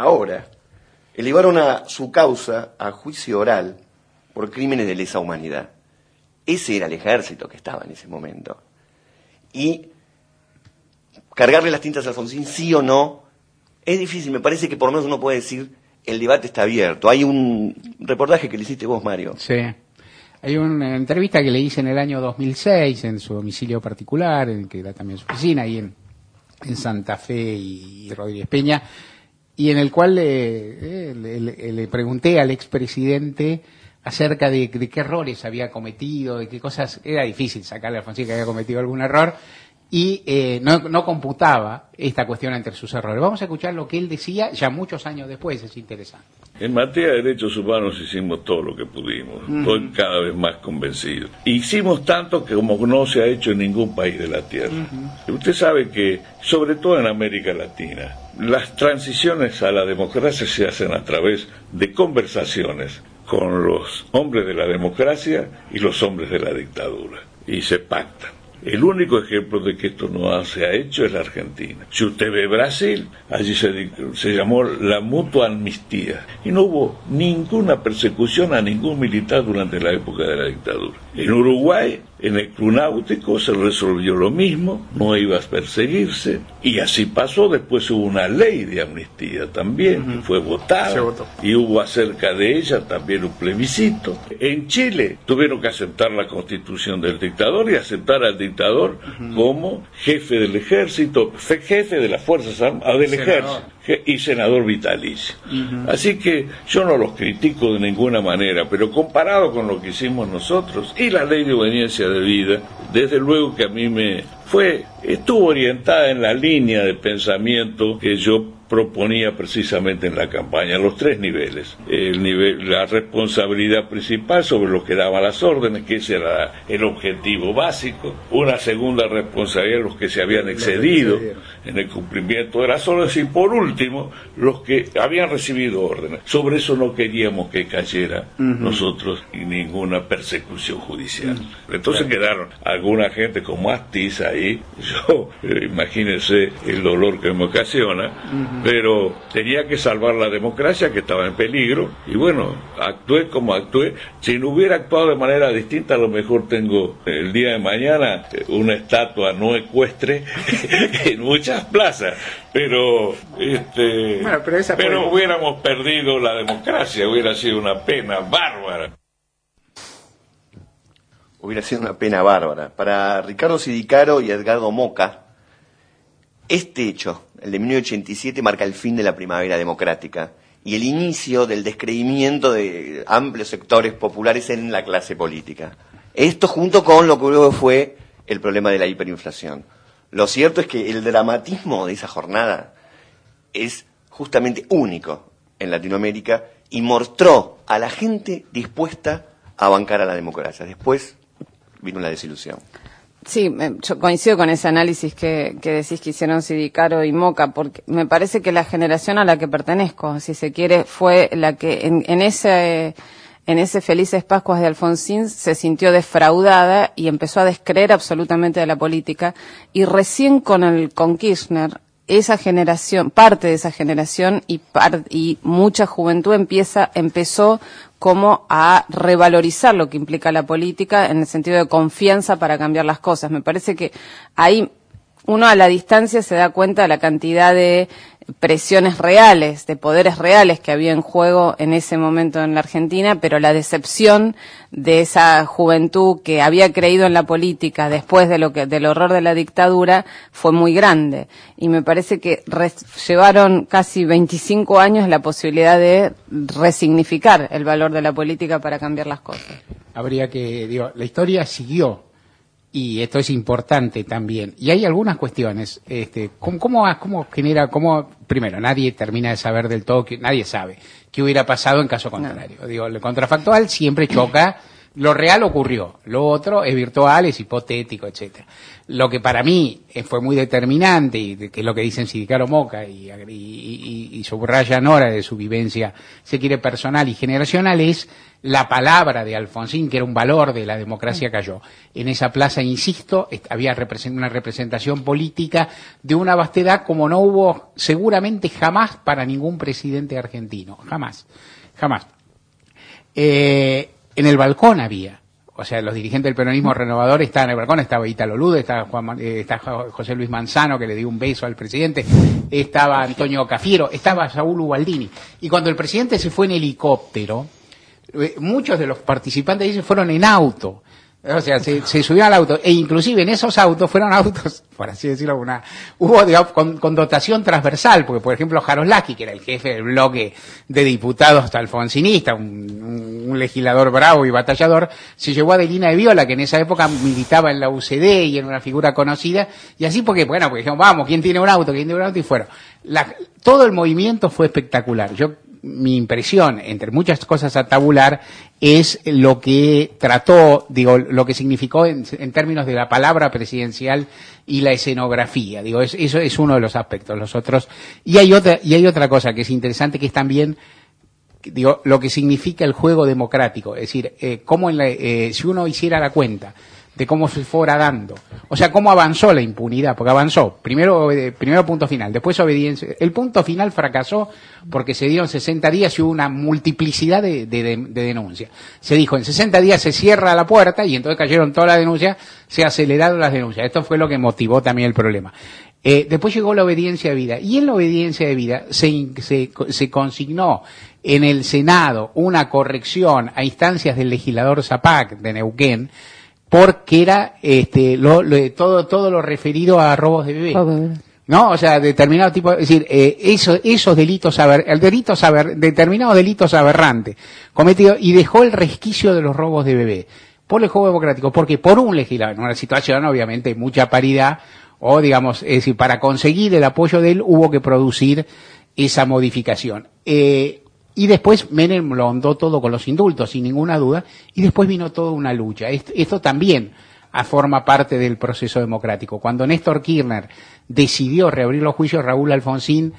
elevaron a su causa a juicio oral por crímenes de lesa humanidad. Ese era el ejército que estaba en ese momento. Y cargarle las tintas a Alfonsín, sí o no, es difícil. Me parece que por lo menos uno puede decir, el debate está abierto. Hay un reportaje que le hiciste vos, Mario. Sí. Hay una entrevista que le hice en el año 2006 en su domicilio particular, en que era también su oficina, ahí en Santa Fe y Rodríguez Peña, y en el cual le pregunté al expresidente acerca de qué errores había cometido, de qué cosas. Era difícil sacarle a Alfonsín que había cometido algún error, y no computaba esta cuestión entre sus errores. Vamos a escuchar lo que él decía ya muchos años después, es interesante. En materia de derechos humanos hicimos todo lo que pudimos, estoy cada vez más convencido. Hicimos tanto que como no se ha hecho en ningún país de la Tierra. Usted sabe que, sobre todo en América Latina, las transiciones a la democracia se hacen a través de conversaciones con los hombres de la democracia y los hombres de la dictadura, y se pactan. El único ejemplo de que esto no se ha hecho es la Argentina. Si usted ve Brasil, allí se llamó la mutua amnistía y no hubo ninguna persecución a ningún militar durante la época de la dictadura. En Uruguay, en el Club Náutico se resolvió lo mismo, no iba a perseguirse, y así pasó. Después hubo una ley de amnistía también, que fue votada, y hubo acerca de ella también un plebiscito. En Chile tuvieron que aceptar la constitución del dictador y aceptar al dictador como jefe del ejército, jefe de las Fuerzas Armadas del ejército y senador vitalicio. Así que yo no los critico de ninguna manera, pero comparado con lo que hicimos nosotros y la ley de obediencia debida, desde luego que a mí estuvo orientada en la línea de pensamiento que yo proponía precisamente en la campaña, los 3 niveles. La responsabilidad principal sobre los que daban las órdenes, que ese era el objetivo básico. Una segunda responsabilidad de los que se habían excedido en el cumplimiento de las órdenes. Y por último, los que habían recibido órdenes. Sobre eso no queríamos que cayera nosotros y ninguna persecución judicial. Entonces quedaron alguna gente como Astiz ahí. Yo, imagínense el dolor que me ocasiona. Pero tenía que salvar la democracia, que estaba en peligro, y bueno, actué como actué. Si no hubiera actuado de manera distinta, a lo mejor tengo el día de mañana una estatua no ecuestre en muchas plazas, pero pero hubiéramos perdido la democracia, hubiera sido una pena bárbara. Hubiera sido una pena bárbara. Para Ricardo Sidicaro y Edgardo Moca, este hecho, el de 1987, marca el fin de la primavera democrática y el inicio del descreimiento de amplios sectores populares en la clase política. Esto junto con lo que luego fue el problema de la hiperinflación. Lo cierto es que el dramatismo de esa jornada es justamente único en Latinoamérica y mostró a la gente dispuesta a bancar a la democracia. Después vino la desilusión. Sí, yo coincido con ese análisis que decís que hicieron Sidicaro y Moca, porque me parece que la generación a la que pertenezco, si se quiere, fue la que en ese Felices Pascuas de Alfonsín se sintió defraudada y empezó a descreer absolutamente de la política, y recién con Kirchner esa generación, parte de esa generación y mucha juventud empezó como a revalorizar lo que implica la política en el sentido de confianza para cambiar las cosas. Me parece que ahí uno a la distancia se da cuenta de la cantidad de presiones reales, de poderes reales que había en juego en ese momento en la Argentina, pero la decepción de esa juventud que había creído en la política después del horror de la dictadura fue muy grande. Y me parece que llevaron casi 25 años la posibilidad de resignificar el valor de la política para cambiar las cosas. Habría que, la historia siguió. Y esto es importante también. Y hay algunas cuestiones. Primero, nadie termina de saber del todo, nadie sabe qué hubiera pasado en caso contrario. No. Lo contrafactual siempre choca. Lo real ocurrió. Lo otro es virtual, es hipotético, etcétera. Lo que para mí fue muy determinante, y que es lo que dicen Sidicaro Moca y subraya Nora de su vivencia, se quiere, personal y generacional, es la palabra de Alfonsín, que era un valor de la democracia, cayó. En esa plaza, insisto, había una representación política de una vastedad como no hubo seguramente jamás para ningún presidente argentino. Jamás. En el balcón había, o sea, los dirigentes del peronismo renovador estaban en el balcón, estaba Italo Lude, estaba José Luis Manzano, que le dio un beso al presidente, estaba Antonio Cafiero, estaba Saúl Ubaldini. Y cuando el presidente se fue en helicóptero, muchos de los participantes se fueron en auto. O sea, se subieron al auto, e inclusive en esos autos fueron autos, por así decirlo, hubo, digamos, con dotación transversal, porque por ejemplo Jaroslavski, que era el jefe del bloque de diputados alfonsinista, un legislador bravo y batallador, se llevó a Adelina de Viola, que en esa época militaba en la UCD y era una figura conocida, y así porque dijeron, vamos, ¿quién tiene un auto? Y fueron. Todo el movimiento fue espectacular. Mi impresión, entre muchas cosas a tabular, es lo que trató, lo que significó en términos de la palabra presidencial y la escenografía. Eso es uno de los aspectos. Los otros, y hay otra cosa que es interesante, que es también, lo que significa el juego democrático. Es decir, si uno hiciera la cuenta de cómo se fuera dando, o sea, cómo avanzó la impunidad, porque avanzó, primero punto final, después obediencia. El punto final fracasó porque se dieron 60 días y hubo una multiplicidad de denuncias. Se dijo, en 60 días se cierra la puerta, y entonces cayeron todas las denuncias, se aceleraron las denuncias. Esto fue lo que motivó también el problema. Después llegó la obediencia de vida, y en la obediencia de vida se consignó en el Senado una corrección a instancias del legislador Zapac de Neuquén, porque era todo lo referido a robos de bebé. ¿No? O sea, determinado tipo, es decir, esos delitos, determinados delitos aberrantes cometidos, y dejó el resquicio de los robos de bebé por el juego democrático, porque por un legislador, en una situación obviamente mucha paridad, o digamos, es decir, para conseguir el apoyo de él hubo que producir esa modificación. Y después Menem lo ahondó todo con los indultos, sin ninguna duda, y después vino toda una lucha. Esto también forma parte del proceso democrático. Cuando Néstor Kirchner decidió reabrir los juicios, Raúl Alfonsín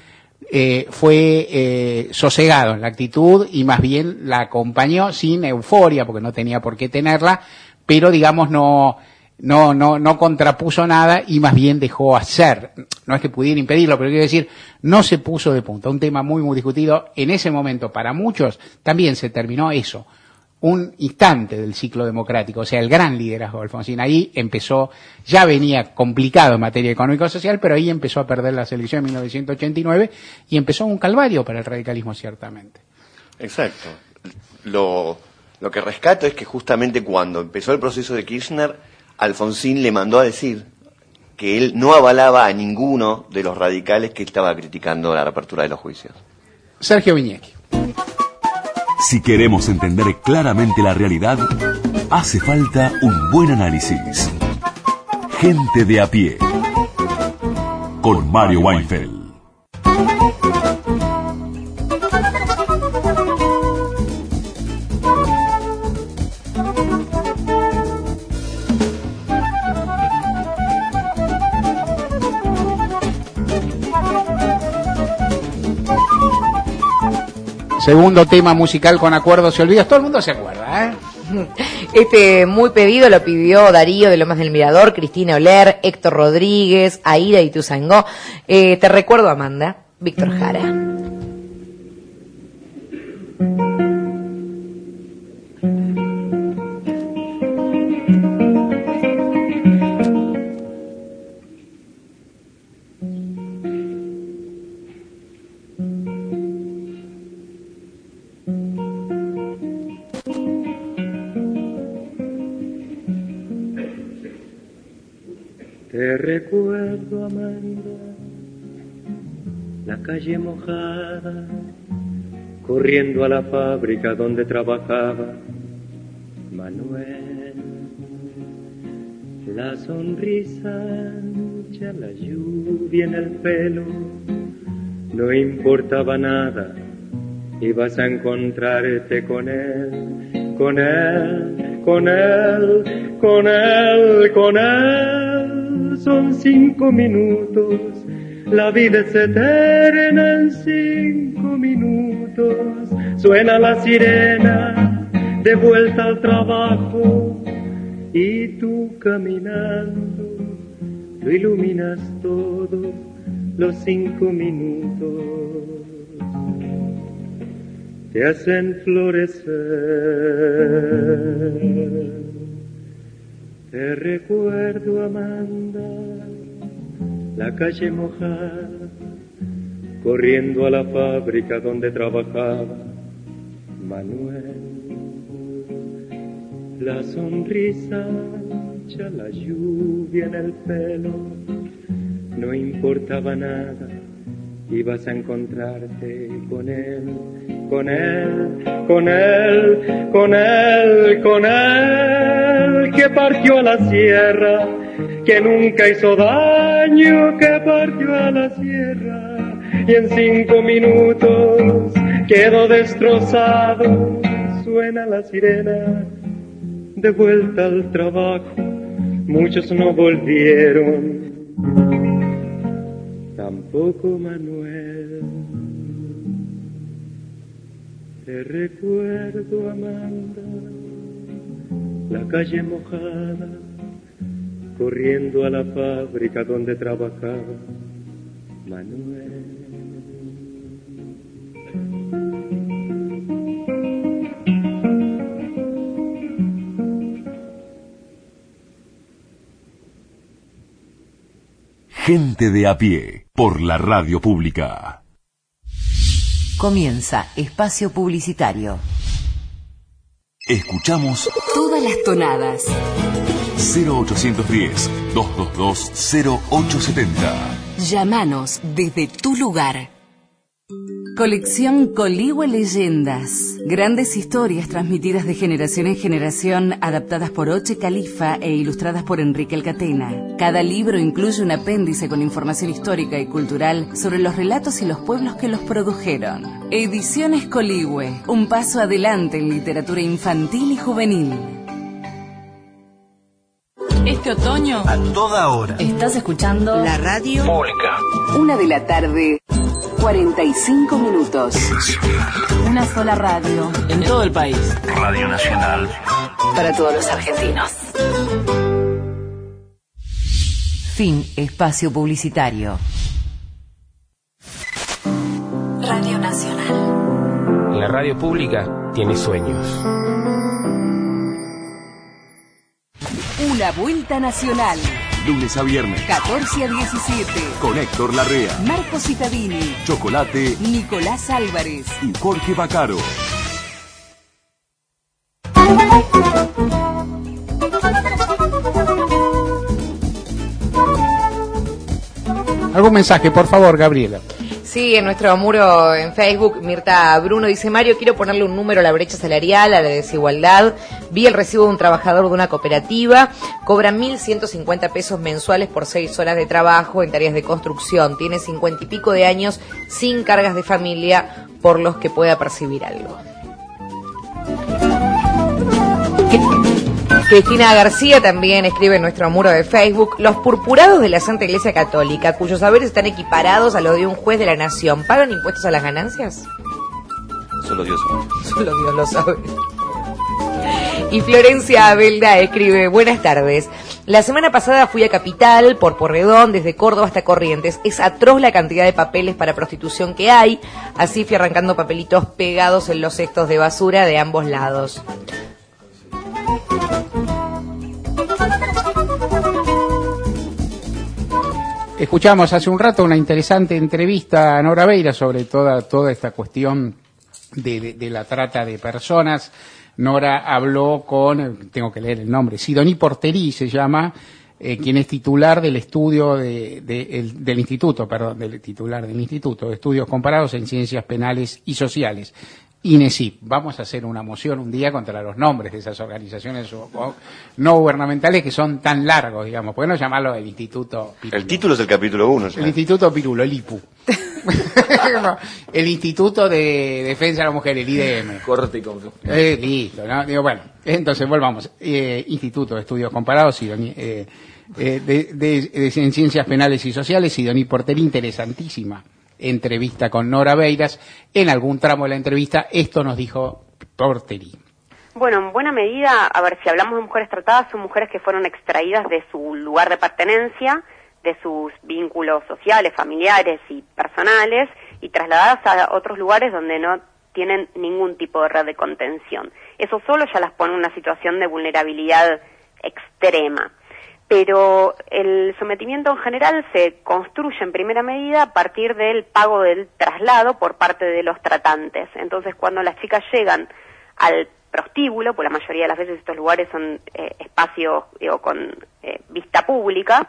fue sosegado en la actitud, y más bien la acompañó sin euforia, porque no tenía por qué tenerla, pero digamos no contrapuso nada, y más bien dejó hacer. No es que pudiera impedirlo, pero quiero decir, no se puso de punta. Un tema muy, muy discutido. En ese momento, para muchos, también se terminó eso. Un instante del ciclo democrático, o sea, el gran liderazgo de Alfonsín. Ahí empezó, ya venía complicado en materia económico-social, pero ahí empezó a perder las elecciones en 1989, y empezó un calvario para el radicalismo, ciertamente. Exacto. Lo que rescato es que justamente cuando empezó el proceso de Kirchner, Alfonsín le mandó a decir que él no avalaba a ninguno de los radicales que estaba criticando la reapertura de los juicios. Sergio Viñecki. Si queremos entender claramente la realidad, hace falta un buen análisis. Gente de a pie. Con Mario Weinfeld. Segundo tema musical con acuerdos y olvidos. Todo el mundo se acuerda, ¿eh? Este muy pedido lo pidió Darío de Lomas del Mirador, Cristina Oler, Héctor Rodríguez, Aida de Ituzaingó. Te recuerdo, Amanda, Víctor Jara. Te recuerdo, Amanda, la calle mojada, corriendo a la fábrica donde trabajaba Manuel. La sonrisa ancha, la lluvia en el pelo, no importaba nada, ibas a encontrarte con él, con él, con él, con él, con él. Son 5 minutos, la vida es eterna en 5 minutos. Suena la sirena, de vuelta al trabajo, y tú caminando, lo iluminas todo, los 5 minutos te hacen florecer. Te recuerdo, Amanda, la calle mojada, corriendo a la fábrica donde trabajaba Manuel. La sonrisa ancha, la lluvia en el pelo, no importaba nada, ibas a encontrarte con él, con él, con él, con él, con él, que partió a la sierra, que nunca hizo daño, que partió a la sierra, y en 5 minutos quedó destrozado. Suena la sirena, de vuelta al trabajo, muchos no volvieron, tampoco Manuel. Te recuerdo, Amanda, la calle mojada, corriendo a la fábrica donde trabajaba Manuel. Gente de a pie, por la radio pública. Comienza Espacio Publicitario. Escuchamos Todas las tonadas. 0810-222-0870. Llámanos desde tu lugar. Colección Coligüe Leyendas. Grandes historias transmitidas de generación en generación, adaptadas por Oche Califa e ilustradas por Enrique Alcatena. Cada libro incluye un apéndice con información histórica y cultural sobre los relatos y los pueblos que los produjeron. Ediciones Coligüe, un paso adelante en literatura infantil y juvenil. Este otoño, a toda hora, estás escuchando la radio pública. 1:00 PM, 45 minutos. Una sola radio. En todo el país. Radio Nacional. Para todos los argentinos. Fin Espacio Publicitario. Radio Nacional. La radio pública tiene sueños. Una vuelta nacional. Lunes a viernes. 14 a 17. Con Héctor Larrea, Marco Cittadini, Chocolate, Nicolás Álvarez y Jorge Bacaro. ¿Algún mensaje, por favor, Gabriela? Sí, en nuestro muro en Facebook, Mirta Bruno dice: Mario, quiero ponerle un número a la brecha salarial, a la desigualdad. Vi el recibo de un trabajador de una cooperativa, cobra 1.150 pesos mensuales por 6 horas de trabajo en tareas de construcción. Tiene 50 y pico de años, sin cargas de familia, por los que pueda percibir algo. Cristina García también escribe en nuestro muro de Facebook: los purpurados de la Santa Iglesia Católica, cuyos saberes están equiparados a los de un juez de la nación, ¿pagan impuestos a las ganancias? Solo Dios. Solo Dios lo sabe. Y Florencia Abelda escribe, buenas tardes. La semana pasada fui a Capital por Porredón, desde Córdoba hasta Corrientes. Es atroz la cantidad de papeles para prostitución que hay. Así fui arrancando papelitos pegados en los cestos de basura de ambos lados. Escuchamos hace un rato una interesante entrevista a Nora Beira sobre toda esta cuestión de la trata de personas. Nora habló con, tengo que leer el nombre, Sidoní Porterí se llama, quien es titular del estudio del Instituto de Estudios Comparados en Ciencias Penales y Sociales, INESIP. Vamos a hacer una moción un día contra los nombres de esas organizaciones no gubernamentales que son tan largos, digamos. ¿Por qué no llamarlo el Instituto Pirulo? El título es el capítulo 1. El Instituto Pirulo, el IPU. El Instituto de Defensa de la Mujer, el IDM. Corte y conflicto. Listo, ¿no? Digo, bueno, entonces volvamos. Instituto de Estudios Comparados, de Ciencias Penales y Sociales, Sidoní Porterí, interesantísima entrevista con Nora Beiras. En algún tramo de la entrevista, esto nos dijo Porterí. Bueno, en buena medida, a ver, si hablamos de mujeres tratadas, son mujeres que fueron extraídas de su lugar de pertenencia, de sus vínculos sociales, familiares y personales, y trasladadas a otros lugares donde no tienen ningún tipo de red de contención. Eso solo ya las pone en una situación de vulnerabilidad extrema. Pero el sometimiento en general se construye en primera medida a partir del pago del traslado por parte de los tratantes. Entonces, cuando las chicas llegan al prostíbulo, pues la mayoría de las veces estos lugares son espacios con vista pública,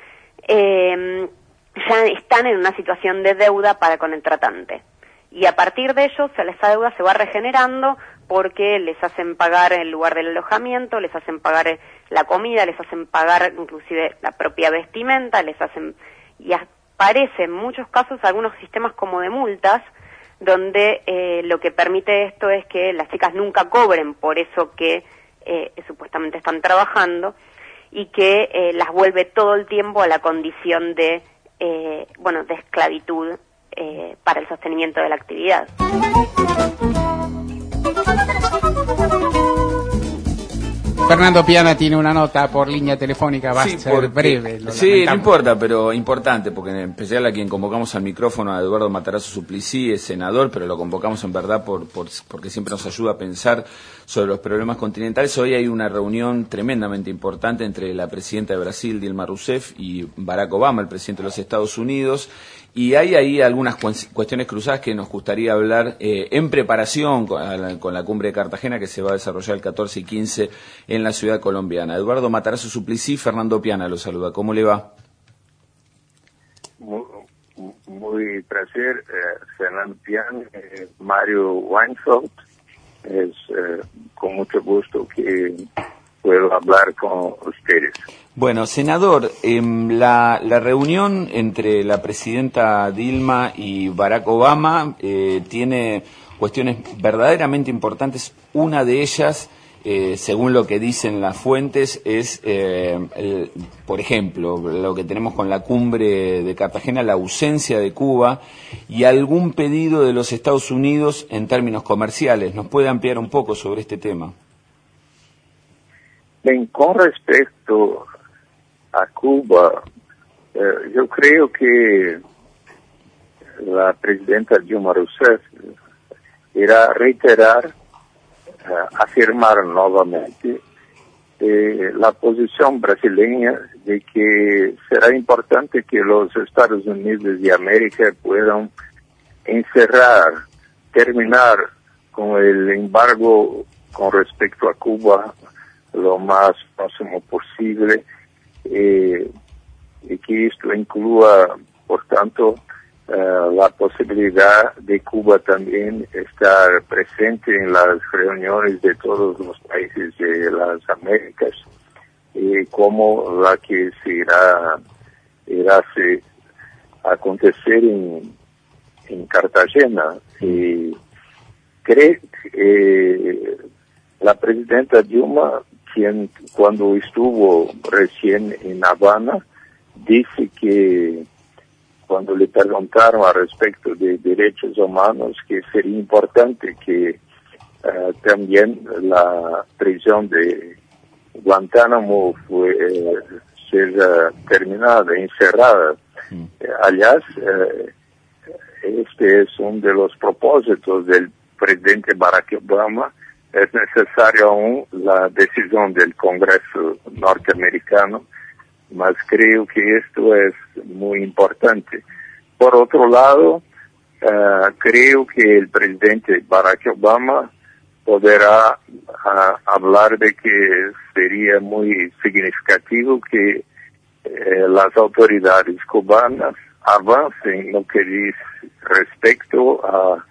ya están en una situación de deuda para con el tratante. Y a partir de ello, esa deuda se va regenerando porque les hacen pagar el lugar del alojamiento, les hacen pagar la comida, les hacen pagar inclusive la propia vestimenta, y aparecen en muchos casos algunos sistemas como de multas, donde lo que permite esto es que las chicas nunca cobren por eso que supuestamente están trabajando, y que las vuelve todo el tiempo a la condición de esclavitud para el sostenimiento de la actividad. Fernando Piana tiene una nota por línea telefónica, va a ser breve. Sí, no importa, pero importante, porque en especial a quien convocamos al micrófono, a Eduardo Matarazzo Suplicy, es senador, pero lo convocamos en verdad porque siempre nos ayuda a pensar sobre los problemas continentales. Hoy hay una reunión tremendamente importante entre la presidenta de Brasil, Dilma Rousseff, y Barack Obama, el presidente de los Estados Unidos, y hay ahí algunas cuestiones cruzadas que nos gustaría hablar en preparación con la cumbre de Cartagena, que se va a desarrollar el 14 y 15 en la ciudad colombiana. Eduardo Matarazzo Suplicy, Fernando Piana lo saluda. ¿Cómo le va? Muy placer, Fernando Piana, Mario Weinfeld. Es con mucho gusto que puedo hablar con ustedes. Bueno, senador, la reunión entre la presidenta Dilma y Barack Obama tiene cuestiones verdaderamente importantes. Una de ellas, según lo que dicen las fuentes, es, por ejemplo, lo que tenemos con la cumbre de Cartagena, la ausencia de Cuba y algún pedido de los Estados Unidos en términos comerciales. ¿Nos puede ampliar un poco sobre este tema? Bien, con respecto a Cuba, yo creo que la presidenta Dilma Rousseff irá reiterar, afirmar nuevamente la posición brasileña de que será importante que los Estados Unidos de América puedan terminar con el embargo con respecto a Cuba lo más próximo posible, y que esto incluya, por tanto, la posibilidad de Cuba también estar presente en las reuniones de todos los países de las Américas, como la que se irá a acontecer en Cartagena. Y creo que la presidenta Dilma, quien cuando estuvo recién en Habana, dice que cuando le preguntaron al respecto de derechos humanos, que sería importante que también la prisión de Guantánamo fue ser terminada, encerrada. Aliás, este es uno de los propósitos del presidente Barack Obama. Es necesaria aún la decisión del Congreso norteamericano, mas creo que esto es muy importante. Por otro lado, creo que el presidente Barack Obama podrá hablar de que sería muy significativo que las autoridades cubanas avancen en lo que dice respecto a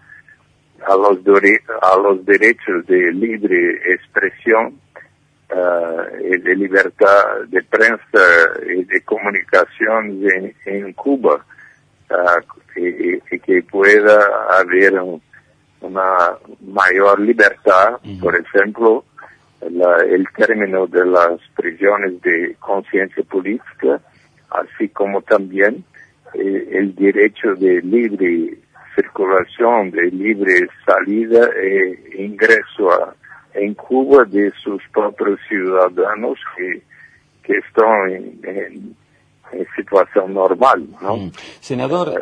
los derechos de libre expresión, de libertad de prensa y de comunicación en Cuba, y que pueda haber una mayor libertad. Por ejemplo, el término de las prisiones de conciencia política, así como también el derecho de libre circulación, de libre salida e ingreso en Cuba de sus propios ciudadanos que están en situación normal, ¿no? Senador,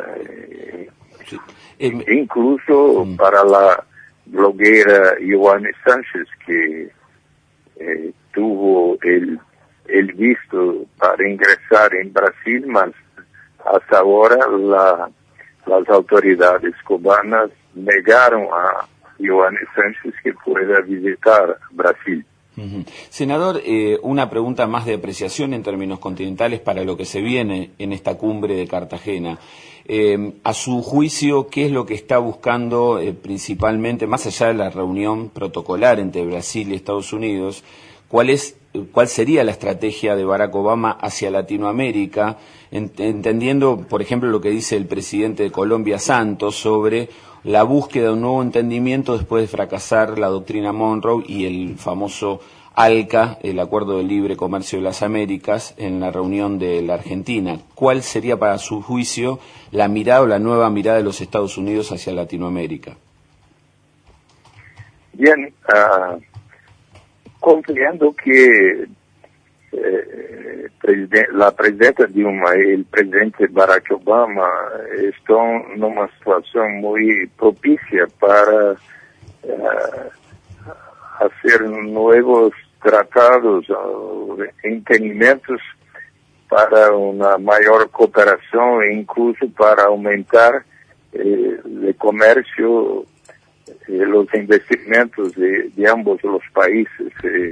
incluso para la bloguera Ioane Sánchez, que tuvo el visto para ingresar en Brasil, mas hasta ahora las autoridades cubanas negaron a Ioane Sánchez que pueda visitar Brasil. Senador, una pregunta más de apreciación en términos continentales para lo que se viene en esta cumbre de Cartagena. A su juicio, ¿qué es lo que está buscando principalmente, más allá de la reunión protocolar entre Brasil y Estados Unidos, cuál sería la estrategia de Barack Obama hacia Latinoamérica, entendiendo, por ejemplo, lo que dice el presidente de Colombia, Santos, sobre la búsqueda de un nuevo entendimiento después de fracasar la doctrina Monroe y el famoso ALCA, el Acuerdo de Libre Comercio de las Américas, en la reunión de la Argentina? ¿Cuál sería, para su juicio, la mirada o la nueva mirada de los Estados Unidos hacia Latinoamérica? Bien, comprendo que la presidenta Dilma y el presidente Barack Obama están en una situación muy propicia para hacer nuevos tratados, entendimientos para una mayor cooperación e incluso para aumentar el comercio, los investimentos de ambos los países.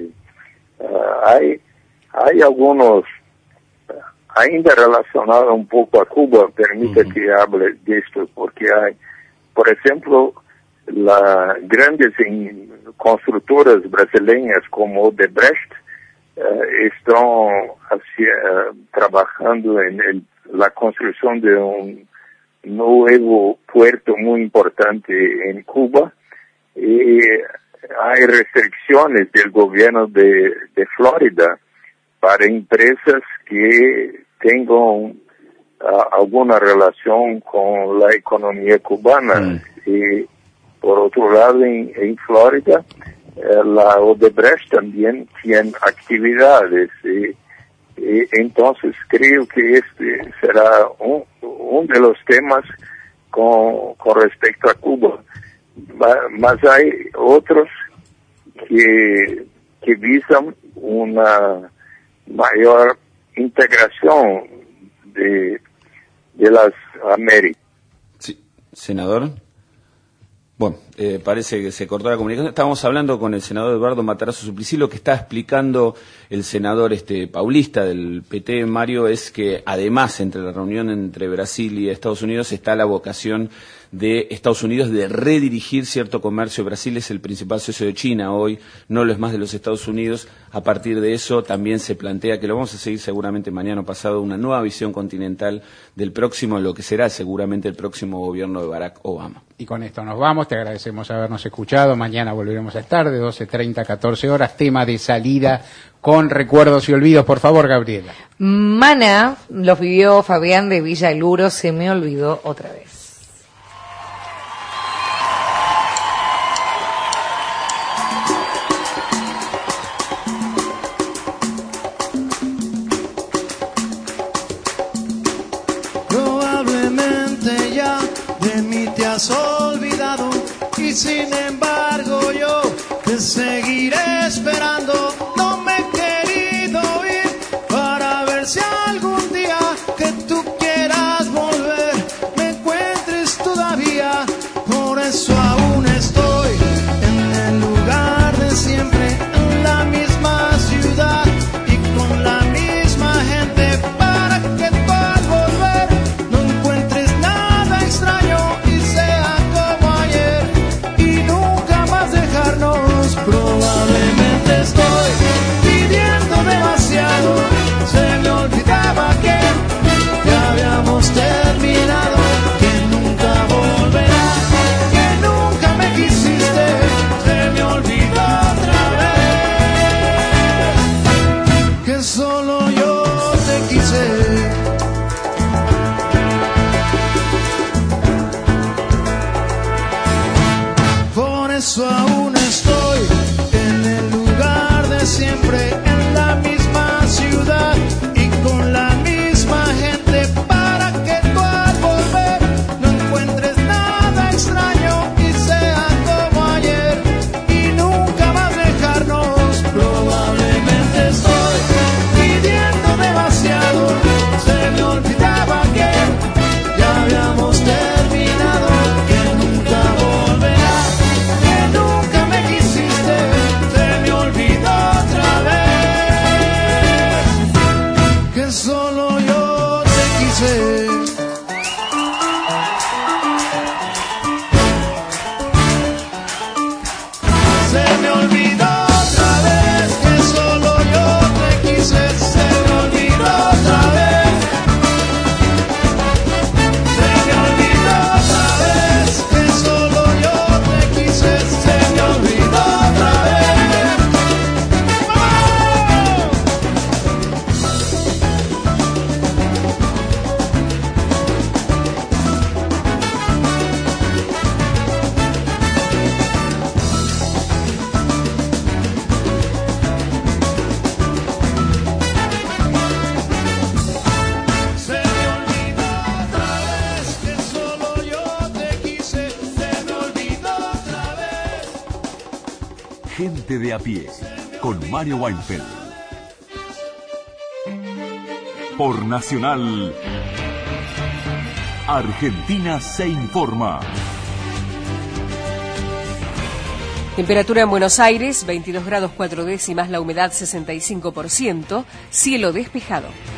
Hay algunos, ainda relacionado un poco a Cuba, permite que hable de esto, porque hay, por ejemplo, las grandes constructoras brasileñas como Odebrecht están trabajando en la construcción de un nuevo puerto muy importante en Cuba, y hay restricciones del gobierno de Florida para empresas que tengan alguna relación con la economía cubana. Y por otro lado, en Florida, la Odebrecht también tiene actividades. Entonces creo que este será uno de los temas con respecto a Cuba. Mas hay otros que visan una mayor integración de las Américas. Sí, senador. Bueno, parece que se cortó la comunicación. Estábamos hablando con el senador Eduardo Matarazzo Suplicy. Lo que está explicando el senador paulista del PT, Mario, es que además entre la reunión entre Brasil y Estados Unidos está la vocación de Estados Unidos de redirigir cierto comercio. Brasil es el principal socio de China hoy, no lo es más de los Estados Unidos. A partir de eso también se plantea, que lo vamos a seguir seguramente mañana o pasado, una nueva visión continental del próximo, lo que será seguramente el próximo gobierno de Barack Obama. Y con esto nos vamos, te agradecemos habernos escuchado. Mañana volveremos a estar de 12:30 a 14 horas, tema de salida con recuerdos y olvidos. Por favor, Gabriela. Mana los vivió Fabián de Villa Luro, se me olvidó otra vez. te seguiré esperando. No me he querido ir para ver si algún día que tú quieras volver me encuentres todavía. Por eso aún estoy en el lugar de siempre, en la misma ciudad y con la misma gente, para que tú al volver no encuentres nada extraño y sea como ayer y nunca más dejarnos. Probablemente estoy pidiendo demasiado, se me olvidaba que ya habíamos terminado, que nunca volverá, que nunca me quisiste, se me olvidó otra vez, que solo yo te quise. Por eso aún estoy en el lugar de siempre, en la misma ciudad y con la misma gente, para que tú al volver no encuentres nada extraño y sea como ayer y nunca más dejarnos. Probablemente estoy pidiendo demasiado, se me olvidaba que ya habíamos terminado, que nunca volverá, que nunca me quisiste, se me olvidó otra vez, que solo yo te quise. Se me olvidó otra vez, que solo yo te quise, se me olvidó otra vez, se me olvidó otra vez, que solo yo te quise, se me olvidó otra vez. Se me olvidó otra vez, que solo yo te quise, se me olvidó otra vez. Gente de a pie, con Mario Weinfeld. Por Nacional, Argentina se informa. Temperatura en Buenos Aires, 22 grados 4 décimas, la humedad 65%, cielo despejado.